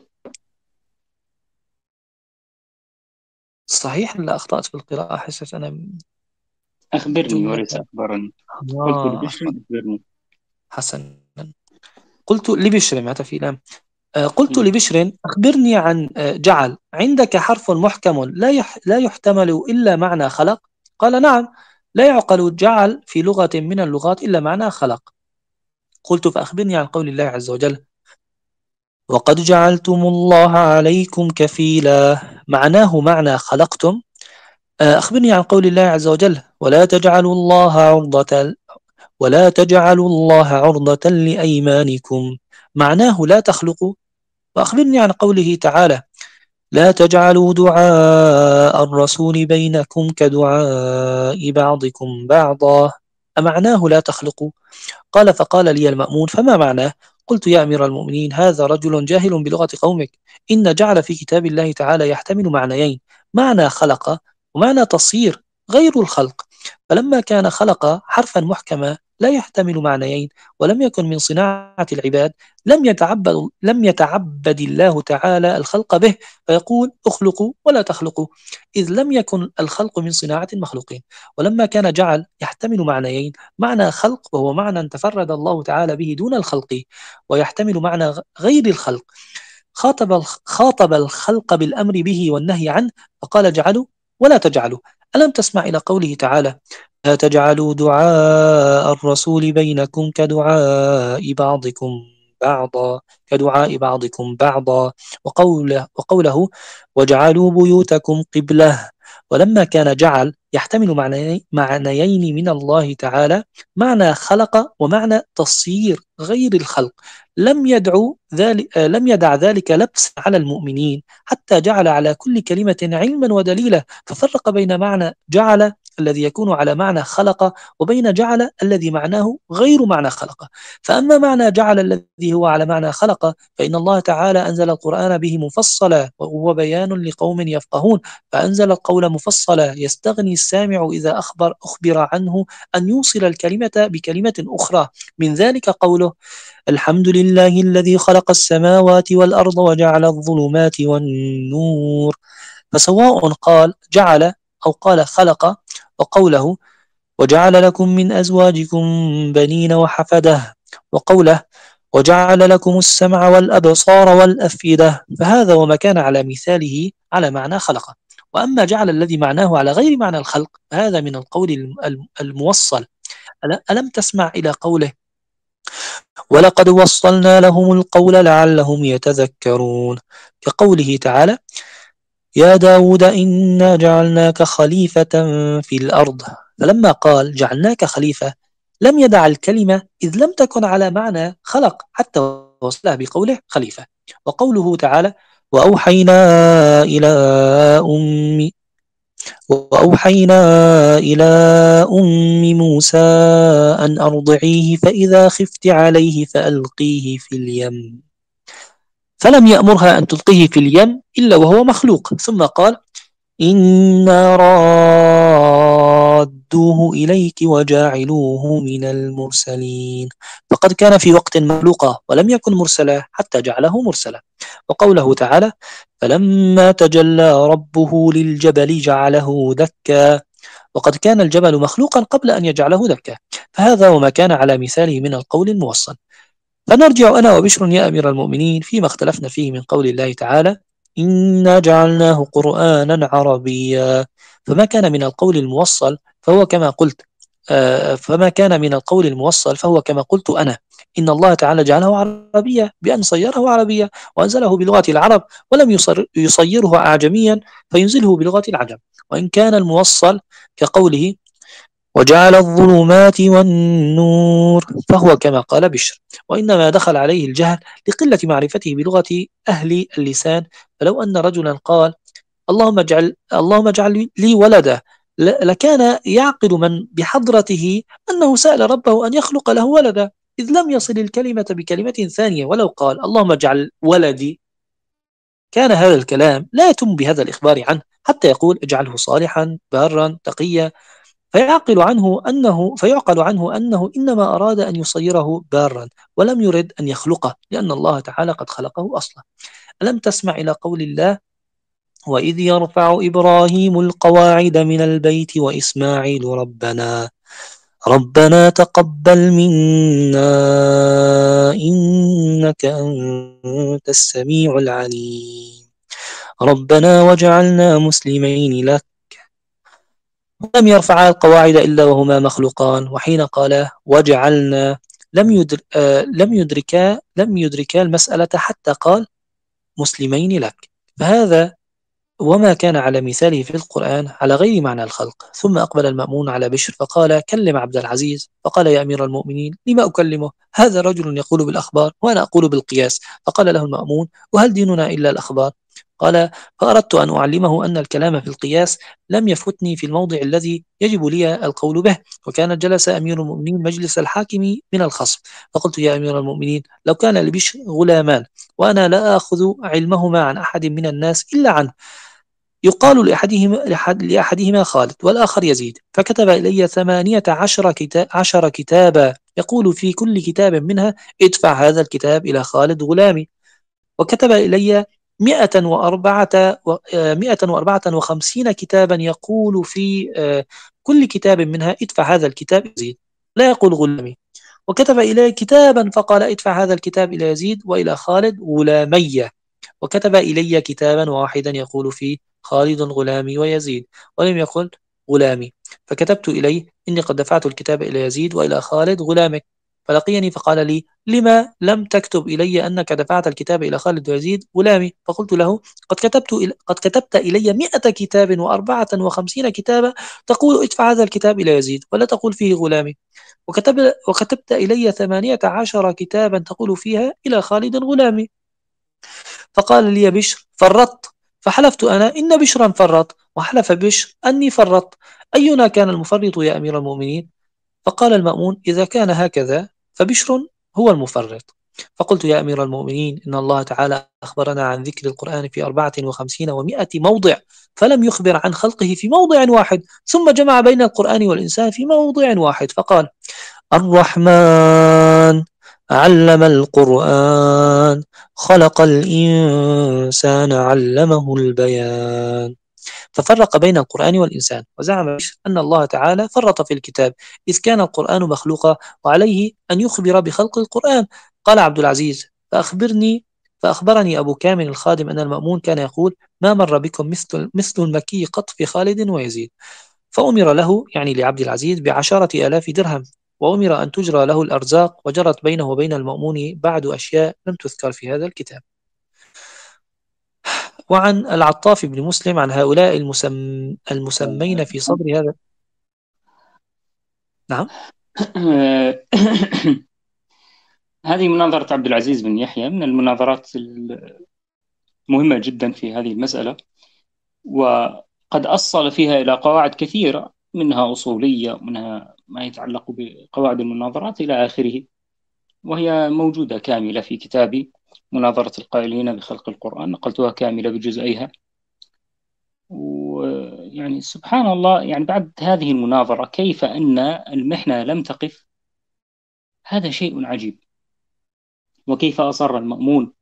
صحيح لا أخطأت في القراءة؟ حسيت أنا أخبرني وليس أخبرني. آه. قلت لبشر أخبرني. حسنا، قلت لبشر مات في لام قلت لبشر: أخبرني عن جعل عندك حرف محكم لا يح لا يحتمل إلا معنى خلق. قال: نعم، لا يعقل جعل في لغة من اللغات إلا معنى خلق. قلت: فأخبرني عن قول الله عز وجل: وقد جعلتم الله عليكم كفيلا، معناه معنى خلقتم. أخبرني عن قول الله عز وجل: ولا تجعلوا الله عرضة ولا تجعلوا الله عرضة لأيمانكم، معناه لا تخلقوا. وأخبرني عن قوله تعالى: لا تجعلوا دعاء الرسول بينكم كدعاء بعضكم بعضا، أمعناه لا تخلقوا؟ قال: فقال لي المأمون: فما معناه؟ قلت: يا أمير المؤمنين، هذا رجل جاهل بلغة قومك، إن جعل في كتاب الله تعالى يحتمل معنيين: معنى خلق ومعنى تصير غير الخلق، فلما كان خلق حرفا محكما لا يحتمل معنيين ولم يكن من صناعة العباد لم يتعبد, لم يتعبد الله تعالى الخلق به فيقول: اخلقوا ولا تخلقوا، إذ لم يكن الخلق من صناعة المخلوقين. ولما كان جعل يحتمل معنيين: معنى خلق وهو معنى تفرد الله تعالى به دون الخلق، ويحتمل معنى غير الخلق، خاطب خاطب الخلق بالأمر به والنهي عنه فقال: اجعلوا ولا تجعلوا. ألم تسمع إلى قوله تعالى: لا تجعلوا دعاء الرسول بينكم كدعاء بعضكم بعضا كدعاء بعضكم بعضا، وقوله, وقوله وجعلوا بيوتكم قبلة. ولما كان جعل يحتمل معنيين من الله تعالى، معنى خلق ومعنى تصير غير الخلق، لم يدعو ذلك لم يدع ذلك لبس على المؤمنين، حتى جعل على كل كلمة علما ودليلا، ففرق بين معنى جعل الذي يكون على معنى خلق وبين جعل الذي معناه غير معنى خلق. فأما معنى جعل الذي هو على معنى خلق فإن الله تعالى أنزل القرآن به مفصلا، وهو بيان لقوم يفقهون، فأنزل القول مفصلا يستغني السامع إذا أخبر, أخبر عنه أن يوصل الكلمة بكلمة أخرى. من ذلك قوله الحمد لله الذي خلق السماوات والأرض وجعل الظلمات والنور، فسواء قال جعل أو قال خلق. وقوله وجعل لكم من أزواجكم بنين وحفدة، وقوله وجعل لكم السمع والأبصار والأفئدة، فهذا وما كان على مثاله على معنى خلق. وأما جعل الذي معناه على غير معنى الخلق فهذا من القول الموصل. ألم تسمع إلى قوله ولقد وصلنا لهم القول لعلهم يتذكرون، كقوله تعالى يا داود إنا جعلناك خليفة في الأرض. فلما قال جعلناك خليفة لم يدع الكلمة إذ لم تكن على معنى خلق حتى وصلها بقوله خليفة. وقوله تعالى وأوحينا إلى أم وأوحينا إلى أم موسى أن أرضعيه فإذا خفت عليه فألقيه في اليم، فلم يأمرها أن تلقيه في اليم إلا وهو مخلوق، ثم قال إنا رادوه إليك وجاعلوه من المرسلين، فقد كان في وقت مخلوقا ولم يكن مرسلا حتى جعله مرسلا. وقوله تعالى فلما تجلى ربه للجبل جعله دكا، وقد كان الجبل مخلوقا قبل أن يجعله دكا، فهذا وما كان على مثاله من القول الموصل. فنرجع أنا وبشر يا أمير المؤمنين فيما اختلفنا فيه من قول الله تعالى إنا جعلناه قرآنا عربيا، فما كان من القول الموصل فهو كما قلت آه فما كان من القول الموصل فهو كما قلت أنا، إن الله تعالى جعله عربيا بأن صيره عربيا وأنزله بلغة العرب، ولم يصر يصيره أعجميا فينزله بلغة العجم. وإن كان الموصل كقوله وجعل الظلمات والنور فهو كما قال بشر، وإنما دخل عليه الجهل لقلة معرفته بلغة أهل اللسان. فلو أن رجلا قال اللهم اجعل اللهم اجعل لي ولدا لكان يعقل من بحضرته أنه سأل ربه أن يخلق له ولدا، إذ لم يصل الكلمة بكلمة ثانية. ولو قال اللهم اجعل ولدي كان هذا الكلام لا يتم بهذا الإخبار عنه حتى يقول اجعله صالحا بارا تقيا، فيعقل عنه أنه فيعقل عنه أنه إنما أراد أن يصيره بارا ولم يرد أن يخلقه، لأن الله تعالى قد خلقه أصلا. ألم تسمع إلى قول الله وإذ يرفع إبراهيم القواعد من البيت وإسماعيل ربنا ربنا تقبل منا إنك أنت السميع العليم ربنا وجعلنا مسلمين لك. لم يرفعا القواعد إلا وهما مخلوقان، وحين قال وجعلنا لم يدر آه لم يدركا لم يدركا المسألة حتى قال مسلمين لك، فهذا وما كان على مثاله في القرآن على غير معنى الخلق. ثم أقبل المأمون على بشر فقال كلم عبد العزيز، فقال يا أمير المؤمنين لما أكلمه؟ هذا رجل يقول بالأخبار وأنا أقول بالقياس. فقال له المأمون وهل ديننا إلا الأخبار؟ قال فأردت أن أعلمه أن الكلام في القياس لم يفتني في الموضع الذي يجب لي القول به، وكان جلس أمير المؤمنين مجلس الحاكم من الخصم. فقلت يا أمير المؤمنين لو كان لبشر غلامان وأنا لا أخذ علمهما عن أحد من الناس إلا عنه، يقال لأحدهما, لأحدهما خالد والآخر يزيد، فكتب إلي ثمانية عشر, كتاب عشر كتابا يقول في كل كتاب منها ادفع هذا الكتاب إلى خالد غلامي، وكتب إلي مئة وأربعة, مئة وأربعة وخمسين كتابا يقول في كل كتاب منها ادفع هذا الكتاب يزيد لا يقول غلامي، وكتب إلي كتابا فقال ادفع هذا الكتاب إلى يزيد وإلى خالد غلامي، وكتب إلي كتابا واحدا يقول فيه خالد غلامي ويزيد ولم يقل غلامي، فكتبت إليه إني قد دفعت الكتاب إلى يزيد وإلى خالد غلامك، فلقيني فقال لي: لما لم تكتب إلي أنك دفعت الكتاب إلى خالد ويزيد غلامي؟ فقلت له: قد كتبت إلي قد كتبت إلي مئة كتاب وأربعة وخمسين كتابا تقول ادفع هذا الكتاب إلى يزيد ولا تقول فيه غلامي، وكتب وكتبت إلي ثمانية عشر كتابا تقول فيها إلى خالد غلامي. فقال لي بشر: فرطت. فحلفت أنا إن بشرا فرط، وحلف بشر أني فرطت، أينا كان المفرط يا أمير المؤمنين؟ فقال المأمون: إذا كان هكذا فبشر هو المفرط. فقلت: يا أمير المؤمنين، إن الله تعالى أخبرنا عن ذكر القرآن في أربعة وخمسين ومائة موضع، فلم يخبر عن خلقه في موضع واحد، ثم جمع بين القرآن والإنسان في موضع واحد فقال: الرحمن علم القرآن خلق الإنسان علمه البيان. ففرق بين القرآن والإنسان، وزعم أن الله تعالى فرط في الكتاب إذ كان القرآن مخلوقا وعليه أن يخبر بخلق القرآن. قال عبد العزيز: فأخبرني فأخبرني أبو كامل الخادم أن المأمون كان يقول: ما مر بكم مثل, مثل المكي قط في خالد ويزيد. فأمر له، يعني لعبد العزيز، بعشرة آلاف درهم، وأمر أن تجرى له الأرزاق، وجرت بينه وبين المأمون بعد أشياء لم تذكر في هذا الكتاب. وعن العطاف بن مسلم عن هؤلاء المسم... المسمين في صدر هذا. نعم. هذه مناظرة عبد العزيز بن يحيى من المناظرات المهمة جدا في هذه المسألة، وقد أصل فيها إلى قواعد كثيرة، منها أصولية، منها ما يتعلق بقواعد المناظرات إلى آخره، وهي موجودة كاملة في كتابي مناظرة القائلين بخلق القرآن، نقلتها كاملة بجزئيها. ويعني سبحان الله، يعني بعد هذه المناظرة كيف أن المحنة لم تقف، هذا شيء عجيب. وكيف أصر المأمون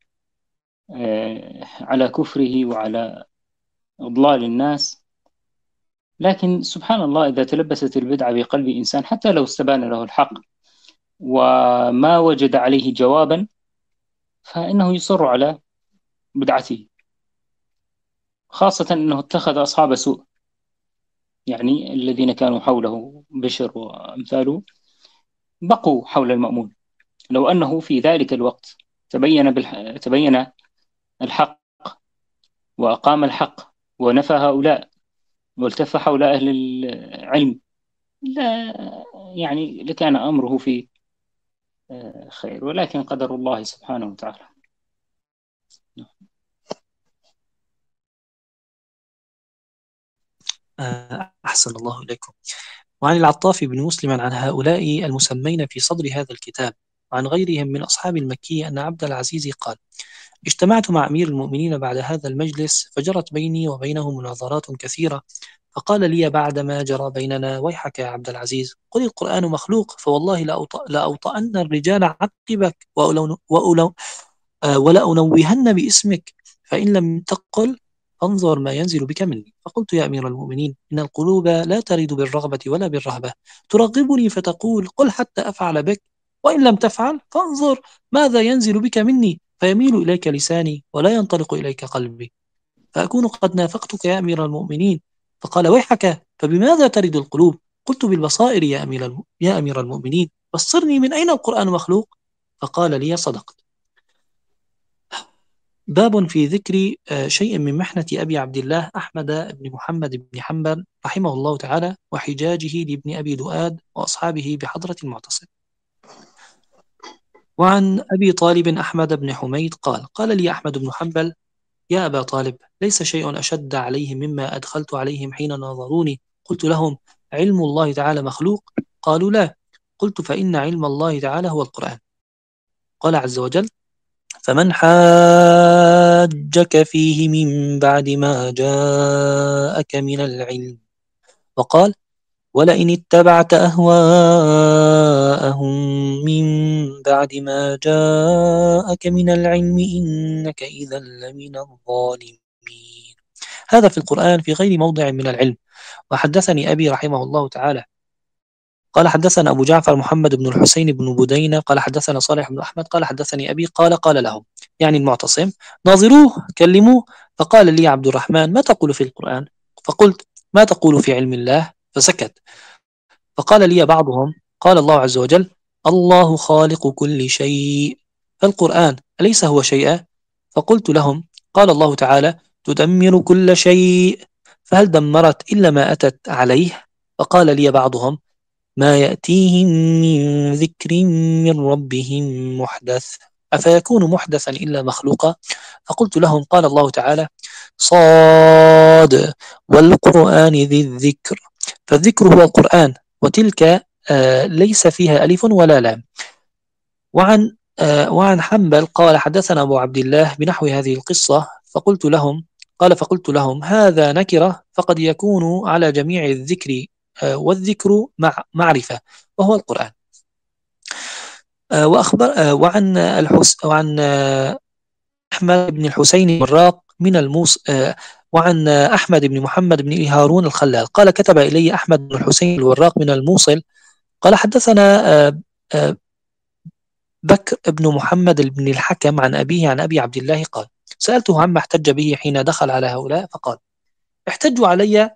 على كفره وعلى إضلال الناس، لكن سبحان الله إذا تلبست البدعة بقلب إنسان حتى لو استبان له الحق وما وجد عليه جوابا، فإنه يصر على بدعته، خاصة أنه اتخذ أصحاب سوء، يعني الذين كانوا حوله بشر وأمثاله بقوا حول المأمون. لو أنه في ذلك الوقت تبين, بالح... تبين الحق وأقام الحق ونفى هؤلاء والتف حول أهل العلم، لا يعني لكان أمره في خير، ولكن قدر الله سبحانه وتعالى. أحسن الله إليكم. وعن العطاف بن مسلم عن هؤلاء المسمين في صدر هذا الكتاب وعن غيرهم من أصحاب المكي أن عبد العزيز قال: اجتمعت مع أمير المؤمنين بعد هذا المجلس، فجرت بيني وبينه مناظرات كثيرة، فقال لي بعدما جرى بيننا: ويحك يا عبد العزيز، قل القرآن مخلوق، فوالله لأوطأن الرجال عقبك وأولو وأولو آه ولأنوهن باسمك، فإن لم تقل فانظر ما ينزل بك مني. فقلت: يا أمير المؤمنين، إن القلوب لا ترد بالرغبة ولا بالرهبة، ترغبني فتقول قل حتى أفعل بك، وإن لم تفعل فانظر ماذا ينزل بك مني، فيميل إليك لساني ولا ينطلق إليك قلبي، فأكون قد نافقتك يا أمير المؤمنين. فقال: ويحك، فبماذا ترد القلوب؟ قلت: بالبصائر يا أمير يا أمير المؤمنين، بصرني من أين القرآن مخلوق؟ فقال لي: صدقت. باب في ذكر شيء من محنة أبي عبد الله أحمد بن محمد بن حنبل رحمه الله تعالى، وحجاجه لابن أبي دؤاد وأصحابه بحضرة المعتصم. وعن أبي طالب أحمد بن حميد قال: قال لي أحمد بن حنبل: يا أبا طالب، ليس شيء أشد عليهم مما أدخلت عليهم حين ناظروني. قلت لهم: علم الله تعالى مخلوق؟ قالوا: لا. قلت: فإن علم الله تعالى هو القرآن. قال عز وجل: فمن حاجك فيه من بعد ما جاءك من العلم. وقال: ولئن اتبعت أهواءهم من بعد ما جاءك من العلم إنك إذا لمن الظالمين. هذا في القرآن في غير موضع من العلم. وحدثني أبي رحمه الله تعالى قال: حدثنا أبو جعفر محمد بن الحسين بن بدينة قال: حدثنا صالح بن أحمد قال: حدثني أبي قال: قال لهم، يعني المعتصم: ناظروه كلموه. فقال لي عبد الرحمن: ما تقول في القرآن؟ فقلت: ما تقول في علم الله؟ فسكت. فقال لي بعضهم: قال الله عز وجل: الله خالق كل شيء، فالقرآن أليس هو شيئا؟ فقلت لهم قال الله تعالى تدمر كل شيء، فهل دمرت إلا ما أتت عليه؟ فقال لي بعضهم ما يأتيهم من ذكر من ربهم محدث أفيكون محدثا إلا مخلوقا؟ فقلت لهم قال الله تعالى صاد والقرآن ذي الذكر، فالذكر هو القرآن، وتلك آه ليس فيها ألف ولا لام. وعن آه وعن حنبل قال حدثنا أبو عبد الله بنحو هذه القصة، فقلت لهم قال فقلت لهم هذا نكرة، فقد يكون على جميع الذكر آه والذكر مع معرفة وهو القرآن. آه وأخبر آه وعن الحس وعن آه أحمد بن الحسين الوراق من الموس آه وعن آه أحمد بن محمد بن هارون الخلال قال كتب إلي أحمد بن الحسين الوراق من الموصل قال حدثنا آه آه بكر بن محمد بن الحكم عن أبيه عن أبي عبد الله قال سألته عما احتج به حين دخل على هؤلاء فقال احتجوا علي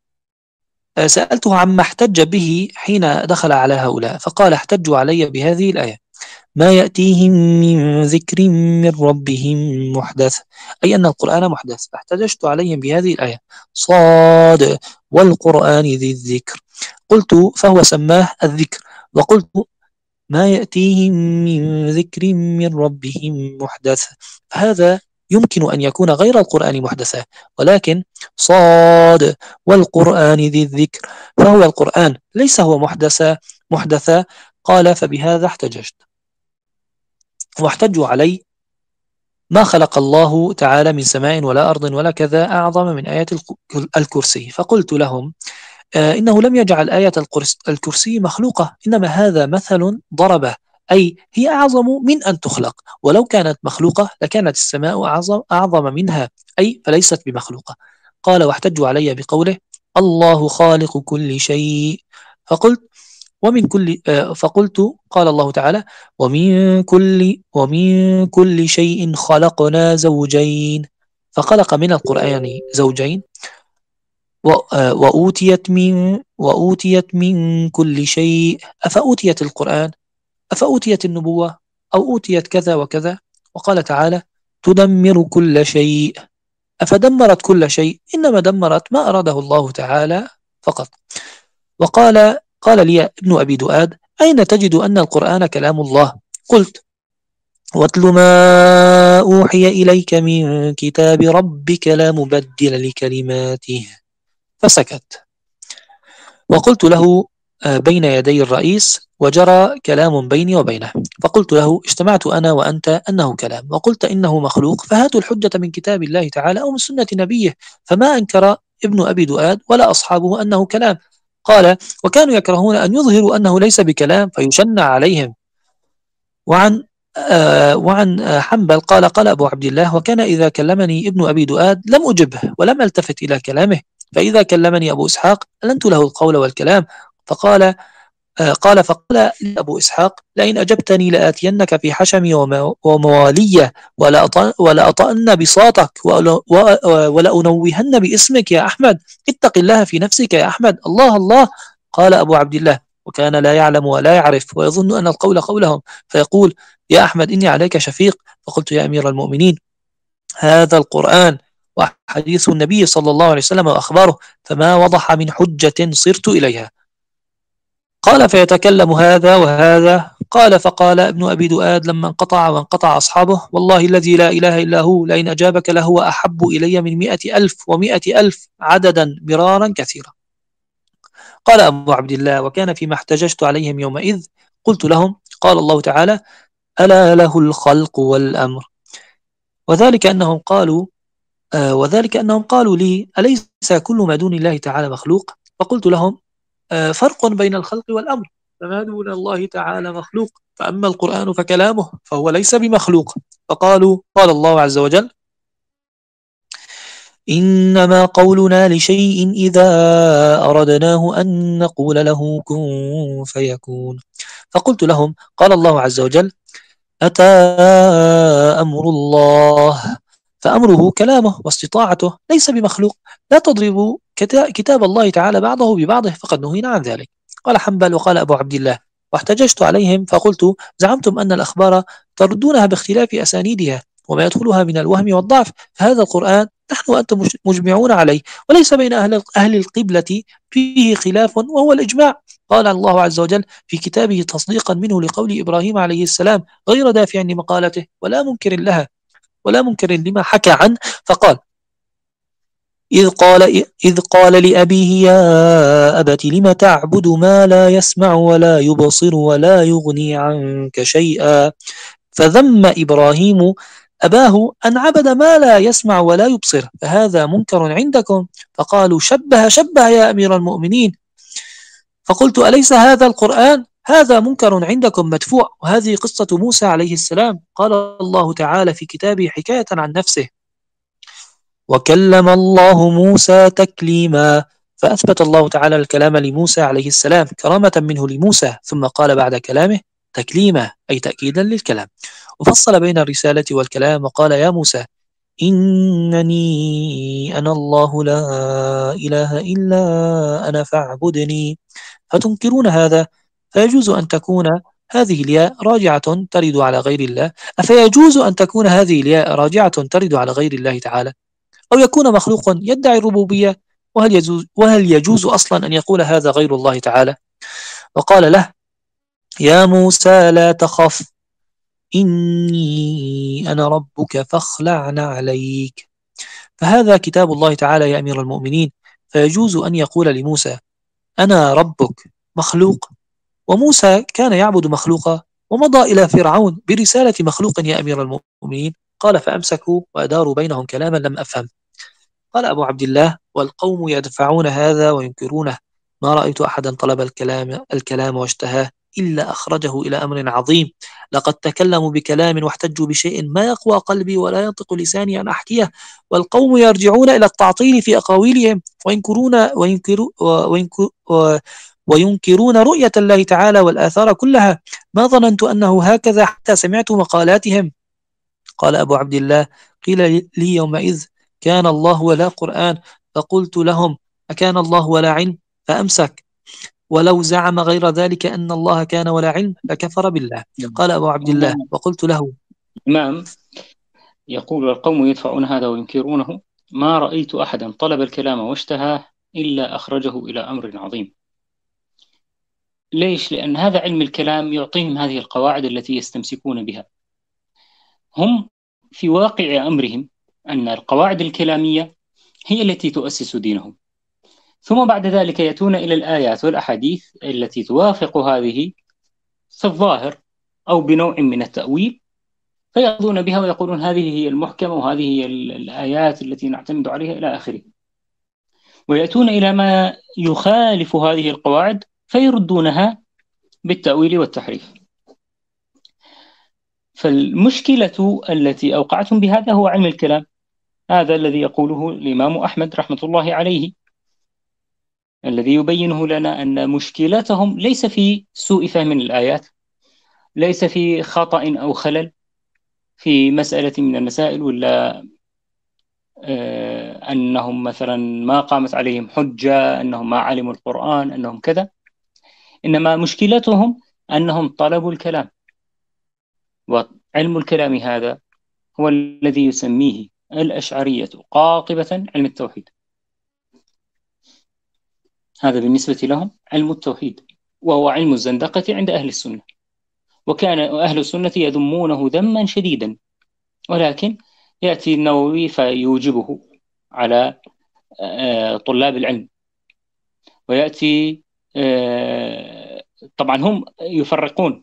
آه سألته عما احتج به حين دخل على هؤلاء فقال احتجوا علي بهذه الآية ما يأتيهم من ذكر من ربهم محدث، أي أن القرآن محدث، فاحتججت عليهم بهذه الآية صاد والقرآن ذي الذكر، قلت فهو سماه الذكر، وقلت ما يأتيهم من ذكر من ربهم محدث، فهذا يمكن أن يكون غير القرآن محدثا، ولكن صاد والقرآن ذي الذكر فهو القرآن ليس هو محدثا محدثا قال فبهذا احتججت. واحتجوا علي ما خلق الله تعالى من سماء ولا أرض ولا كذا أعظم من آيات الكرسي، فقلت لهم آه إنه لم يجعل آية الكرسي مخلوقة، إنما هذا مثل ضربه، أي هي أعظم من أن تخلق، ولو كانت مخلوقة لكانت السماء أعظم, أعظم منها، أي فليست بمخلوقة. قال واحتجوا علي بقوله الله خالق كل شيء، فقلت ومن كل آه فقلت قال الله تعالى ومن كل ومن كل شيء خلقنا زوجين، فخلق من القرآن زوجين، وأوتيت من وأوتيت من كل شيء، أفأوتيت القرآن أفأوتيت النبوة أو أوتيت كذا وكذا. وقال تعالى تدمر كل شيء، أفدمرت كل شيء، إنما دمرت ما أراده الله تعالى فقط. وقال قال لي ابن أبي دؤاد أين تجد أن القرآن كلام الله؟ قلت واتل ما أوحي إليك من كتاب ربك لا مبدل لكلماته، فسكت. وقلت له بين يدي الرئيس وجرى كلام بيني وبينه، فقلت له اجتمعت أنا وأنت أنه كلام، وقلت إنه مخلوق، فهاتوا الحجة من كتاب الله تعالى أو من سنة نبيه، فما أنكر ابن أبي دؤاد ولا أصحابه أنه كلام. قال وكانوا يكرهون أن يظهروا أنه ليس بكلام فيشنع عليهم. وعن آه وعن حنبل قال قال أبو عبد الله وكان إذا كلمني ابن أبي دؤاد لم أجبه ولم ألتفت إلى كلامه، فإذا كلمني أبو إسحاق ألنت له القول والكلام، فقال آه قال فقال أبو إسحاق لئن أجبتني لآتينك في حشمي وموالية ولأطأن بساطك ولأنوهن باسمك يا أحمد، اتق الله في نفسك يا أحمد، الله الله. قال أبو عبد الله وكان لا يعلم ولا يعرف ويظن أن القول قولهم، فيقول يا أحمد إني عليك شفيق، فقلت يا أمير المؤمنين هذا القرآن وحديث النبي صلى الله عليه وسلم وأخباره، فما وضح من حجة صرت إليها. قال فيتكلم هذا وهذا. قال فقال ابن أبي دؤاد لما انقطع وانقطع أصحابه والله الذي لا إله إلا هو لئن أجابك لهو أحب إلي من مئة ألف ومئة ألف عددا مرارا كثيرا. قال أبو عبد الله وكان فيما احتججت عليهم يومئذ قلت لهم قال الله تعالى ألا له الخلق والأمر، وذلك أنهم قالوا آه وذلك أنهم قالوا لي أليس كل ما دون الله تعالى مخلوق؟ فقلت لهم آه فرق بين الخلق والأمر، فما دون الله تعالى مخلوق، فأما القرآن فكلامه فهو ليس بمخلوق. فقالوا قال الله عز وجل إنما قولنا لشيء إذا أردناه أن نقول له كن فيكون. فقلت لهم قال الله عز وجل أتى أمر الله، فأمره كلامه واستطاعته ليس بمخلوق، لا تضربوا كتاب الله تعالى بعضه ببعضه فقد نهينا عن ذلك. قال حنبل وقال أبو عبد الله واحتججت عليهم فقلت: زعمتم أن الأخبار تردونها باختلاف أسانيدها وما يدخلها من الوهم والضعف، فهذا القرآن نحن وأنتم مجمعون عليه، وليس بين أهل أهل القبلة فيه خلاف وهو الإجماع. قال الله عز وجل في كتابه تصديقا منه لقول إبراهيم عليه السلام غير دافع لمقالته ولا منكر لها ولا منكر لما حكى عنه، فقال: إذ قال إذ قال لأبيه يا أبت لم تعبد ما لا يسمع ولا يبصر ولا يغني عنك شيئا، فذم إبراهيم أباه أن عبد ما لا يسمع ولا يبصر، فهذا منكر عندكم. فقالوا: شبه شبه يا أمير المؤمنين. فقلت: أليس هذا القرآن؟ هذا منكر عندكم مدفوع. وهذه قصة موسى عليه السلام. قال الله تعالى في كتابه حكاية عن نفسه: وكلم الله موسى تكليما، فأثبت الله تعالى الكلام لموسى عليه السلام كرامة منه لموسى، ثم قال بعد كلامه تكليما أي تأكيدا للكلام، وفصل بين الرسالة والكلام وقال: يا موسى إنني أنا الله لا إله إلا أنا فاعبدني. فتنكرون هذا، فيجوز أن تكون هذه الياء راجعة ترد على غير الله أفيجوز أن تكون هذه الياء راجعة ترد على غير الله تعالى، أو يكون مخلوق يدعي الربوبية، وهل يجوز, وهل يجوز أصلا أن يقول هذا غير الله تعالى؟ وقال له: يا موسى لا تخف إني أنا ربك فاخلع عليك. فهذا كتاب الله تعالى يا أمير المؤمنين، فيجوز أن يقول لموسى: أنا ربك مخلوق، وموسى كان يعبد مخلوقا ومضى إلى فرعون برسالة مخلوق يا أمير المؤمنين. قال: فأمسكوا وأداروا بينهم كلاما لم أفهم. قال أبو عبد الله: والقوم يدفعون هذا وينكرونه، ما رأيت أحدا طلب الكلام الكلام واشتهاه إلا أخرجه إلى أمر عظيم. لقد تكلموا بكلام واحتجوا بشيء ما يقوى قلبي ولا ينطق لساني أن أحكيه، والقوم يرجعون إلى التعطيل في أقاويلهم وينكرون وينكرون وينكر وينكرون رؤية الله تعالى والآثار كلها. ما ظننت أنه هكذا حتى سمعت مقالاتهم. قال أبو عبد الله: قيل لي يومئذ كان الله ولا قرآن، فقلت لهم: أكان الله ولا علم؟ فأمسك. ولو زعم غير ذلك أن الله كان ولا علم فكفر بالله. قال أبو عبد الله: وقلت له: إمام يقول: القوم يدفعون هذا وينكرونه، ما رأيت أحدا طلب الكلام واشتهاه إلا أخرجه إلى أمر عظيم. ليش؟ لأن هذا علم الكلام يعطيهم هذه القواعد التي يستمسكون بها. هم في واقع أمرهم أن القواعد الكلامية هي التي تؤسس دينهم، ثم بعد ذلك يأتون إلى الآيات والأحاديث التي توافق هذه في الظاهر أو بنوع من التأويل، فيأخذون بها ويقولون هذه هي المحكمة وهذه هي الآيات التي نعتمد عليها إلى آخره، ويأتون إلى ما يخالف هذه القواعد فيردونها بالتأويل والتحريف. فالمشكلة التي أوقعتهم بهذا هو علم الكلام، هذا الذي يقوله الإمام أحمد رحمة الله عليه، الذي يبينه لنا أن مشكلتهم ليس في سوء فهم الآيات، ليس في خطأ أو خلل في مسألة من المسائل، ولا آه أنهم مثلا ما قامت عليهم حجة، أنهم ما علموا القرآن، أنهم كذا، إنما مشكلتهم أنهم طلبوا الكلام. وعلم الكلام هذا هو الذي يسميه الأشعرية قاطبة علم التوحيد. هذا بالنسبة لهم علم التوحيد، وهو علم الزندقة عند أهل السنة، وكان أهل السنة يذمونه ذما شديدا، ولكن يأتي النووي فيوجبه على طلاب العلم، ويأتي طبعا هم يفرقون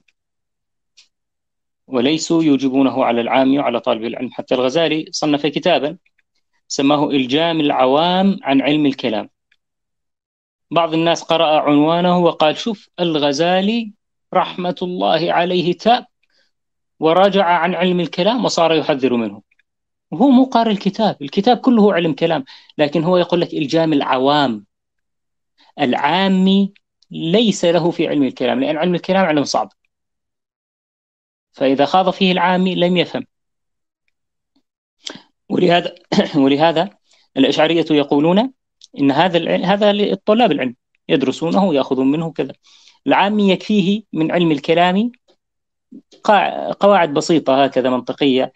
وليسوا يوجبونه على العام وعلى طالب العلم. حتى الغزالي صنف كتابا سماه إلجام العوام عن علم الكلام. بعض الناس قرأ عنوانه وقال: شوف الغزالي رحمة الله عليه تاب ورجع عن علم الكلام وصار يحذر منه. وهو مو قارئ الكتاب، الكتاب كله علم كلام، لكن هو يقول لك إلجام العوام. العامي ليس له في علم الكلام، لأن علم الكلام علم صعب، فإذا خاض فيه العامي لم يفهم. ولهذا ولهذا الأشعرية يقولون إن هذا العلم هذا للطلاب العلم يدرسونه ويأخذون منه كذا، العامي يكفيه من علم الكلام قواعد بسيطة هكذا منطقية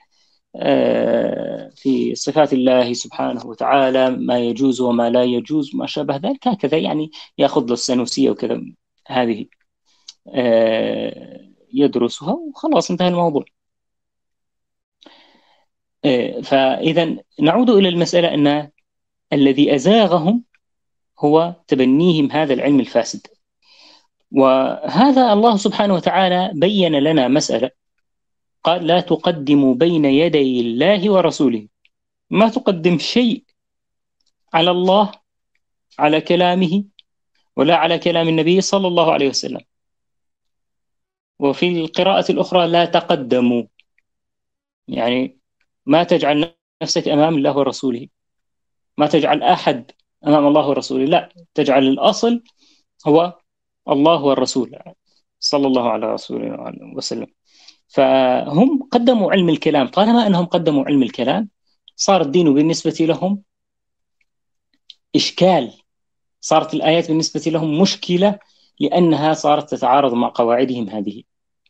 في صفات الله سبحانه وتعالى، ما يجوز وما لا يجوز ما شابه ذلك، هكذا يعني يأخذ له السنوسية وكذا، هذه يدرسها وخلاص انتهى الموضوع. فإذا نعود إلى المسألة أن الذي أزاغهم هو تبنيهم هذا العلم الفاسد. وهذا الله سبحانه وتعالى بين لنا مسألة، قال: لا تقدموا بين يدي الله ورسوله. ما تقدم شيء على الله، على كلامه، ولا على كلام النبي صلى الله عليه وسلم. وفي القراءة الأخرى: لا تقدموا، يعني ما تجعل نفسك أمام الله ورسوله، ما تجعل أحد أمام الله ورسوله، لا، تجعل الأصل هو الله والرسول صلى الله عليه وسلم. فهم قدموا علم الكلام. طالما أنهم قدموا علم الكلام، صار الدين بالنسبة لهم إشكال، صارت الآيات بالنسبة لهم مشكلة، لأنها صارت تتعارض مع قواعدهم هذه.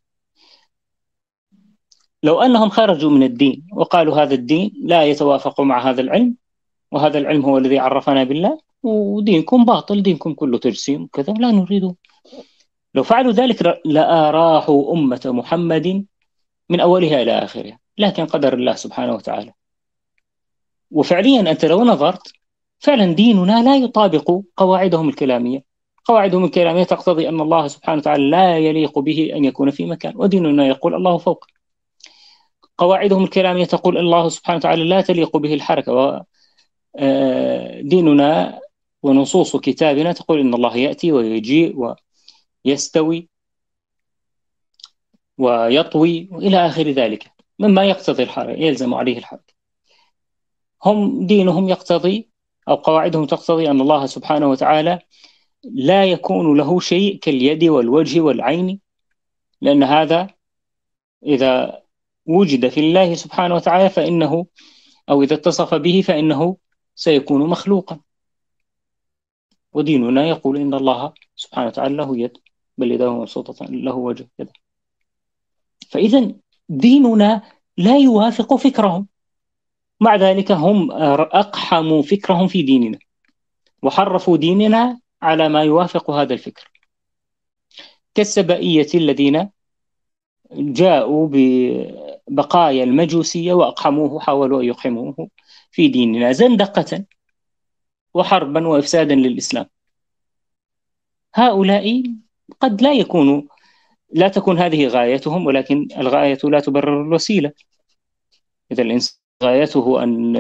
لو أنهم خرجوا من الدين وقالوا هذا الدين لا يتوافق مع هذا العلم، وهذا العلم هو الذي عرفنا بالله، ودينكم باطل، دينكم كله تجسيم كذا، لا نريده، لو فعلوا ذلك لأراحوا أمة محمد من أولها إلى آخرها. لكن قدر الله سبحانه وتعالى. وفعليا أنت لو نظرت، فعلا ديننا لا يطابق قواعدهم الكلامية. قواعدهم الكلامية تقتضي أن الله سبحانه وتعالى لا يليق به أن يكون في مكان، وديننا يقول الله فوق. قواعدهم الكلامية تقول الله سبحانه وتعالى لا تليق به الحركة، وديننا ونصوص كتابنا تقول إن الله يأتي ويجيء ويستوي ويطوي وإلى آخر ذلك مما يقتضي الحركة، يلزم عليه الحركة. هم دينهم يقتضي، أو قواعدهم تقتضي، أن الله سبحانه وتعالى لا يكون له شيء كاليد والوجه والعين، لأن هذا إذا وجد في الله سبحانه وتعالى فإنه، أو إذا اتصف به فإنه سيكون مخلوقا. وديننا يقول إن الله سبحانه وتعالى له يد، بل يده مبسوطة، له وجه كذا. فإذا ديننا لا يوافق فكرهم، مع ذلك هم أقحموا فكرهم في ديننا وحرفوا ديننا على ما يوافق هذا الفكر، كالسبائية الذين جاءوا ببقايا المجوسية وأقحموه، حاولوا أن يقحموه في ديننا زندقة وحربا وإفسادا للإسلام. هؤلاء قد لا يكونوا لا تكون هذه غايتهم، ولكن الغاية لا تبرر الوسيلة. إذا الإنسان غايته أن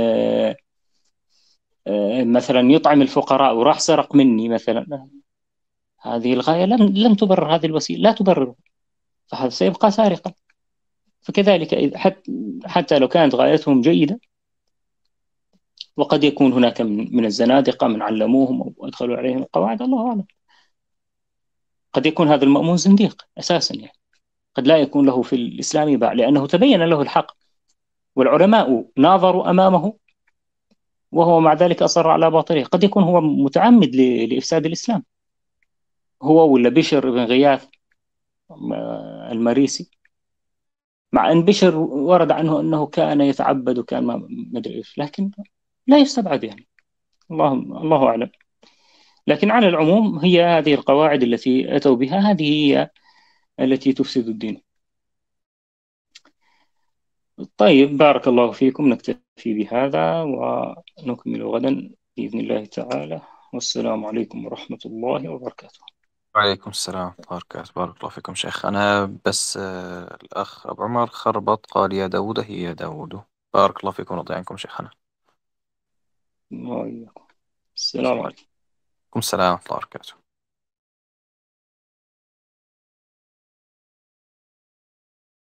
مثلا يطعم الفقراء وراح سرق مني مثلا، هذه الغاية لم لم تبرر، هذه الوسيلة لا تبرر، فهذا سيبقى سارقا. فكذلك حتى لو كانت غايتهم جيدة، وقد يكون هناك من الزنادقة من علموهم أو أدخلوا عليهم القواعد، الله أعلم، قد يكون هذا المأمون زنديق أساسا، يعني قد لا يكون له في الإسلام باع، لأنه تبين له الحق والعلماء ناظروا أمامه وهو مع ذلك أصر على باطله. قد يكون هو متعمد لإفساد الإسلام، هو ولا بشر بن غياث المريسي، مع أن بشر ورد عنه أنه كان يتعبد وكان ما مدري إيش، لكن لا يستبعد، يعني الله الله أعلم. لكن على العموم هي هذه القواعد التي أتوا بها، هذه هي التي تفسد الدين. طيب، بارك الله فيكم، نكتفي بهذا ونكمل غدا بإذن الله تعالى، والسلام عليكم ورحمة الله وبركاته. وعليكم السلام ورحمة الله وبركاته. بارك الله فيكم شيخ. أنا بس آه الأخ أبو عمر خربط قال يا داود هي يا داود. بارك الله فيكم ورضي عنكم شيخنا. وإياكم. السلام عليكم. السلام ورحمة الله وبركاته.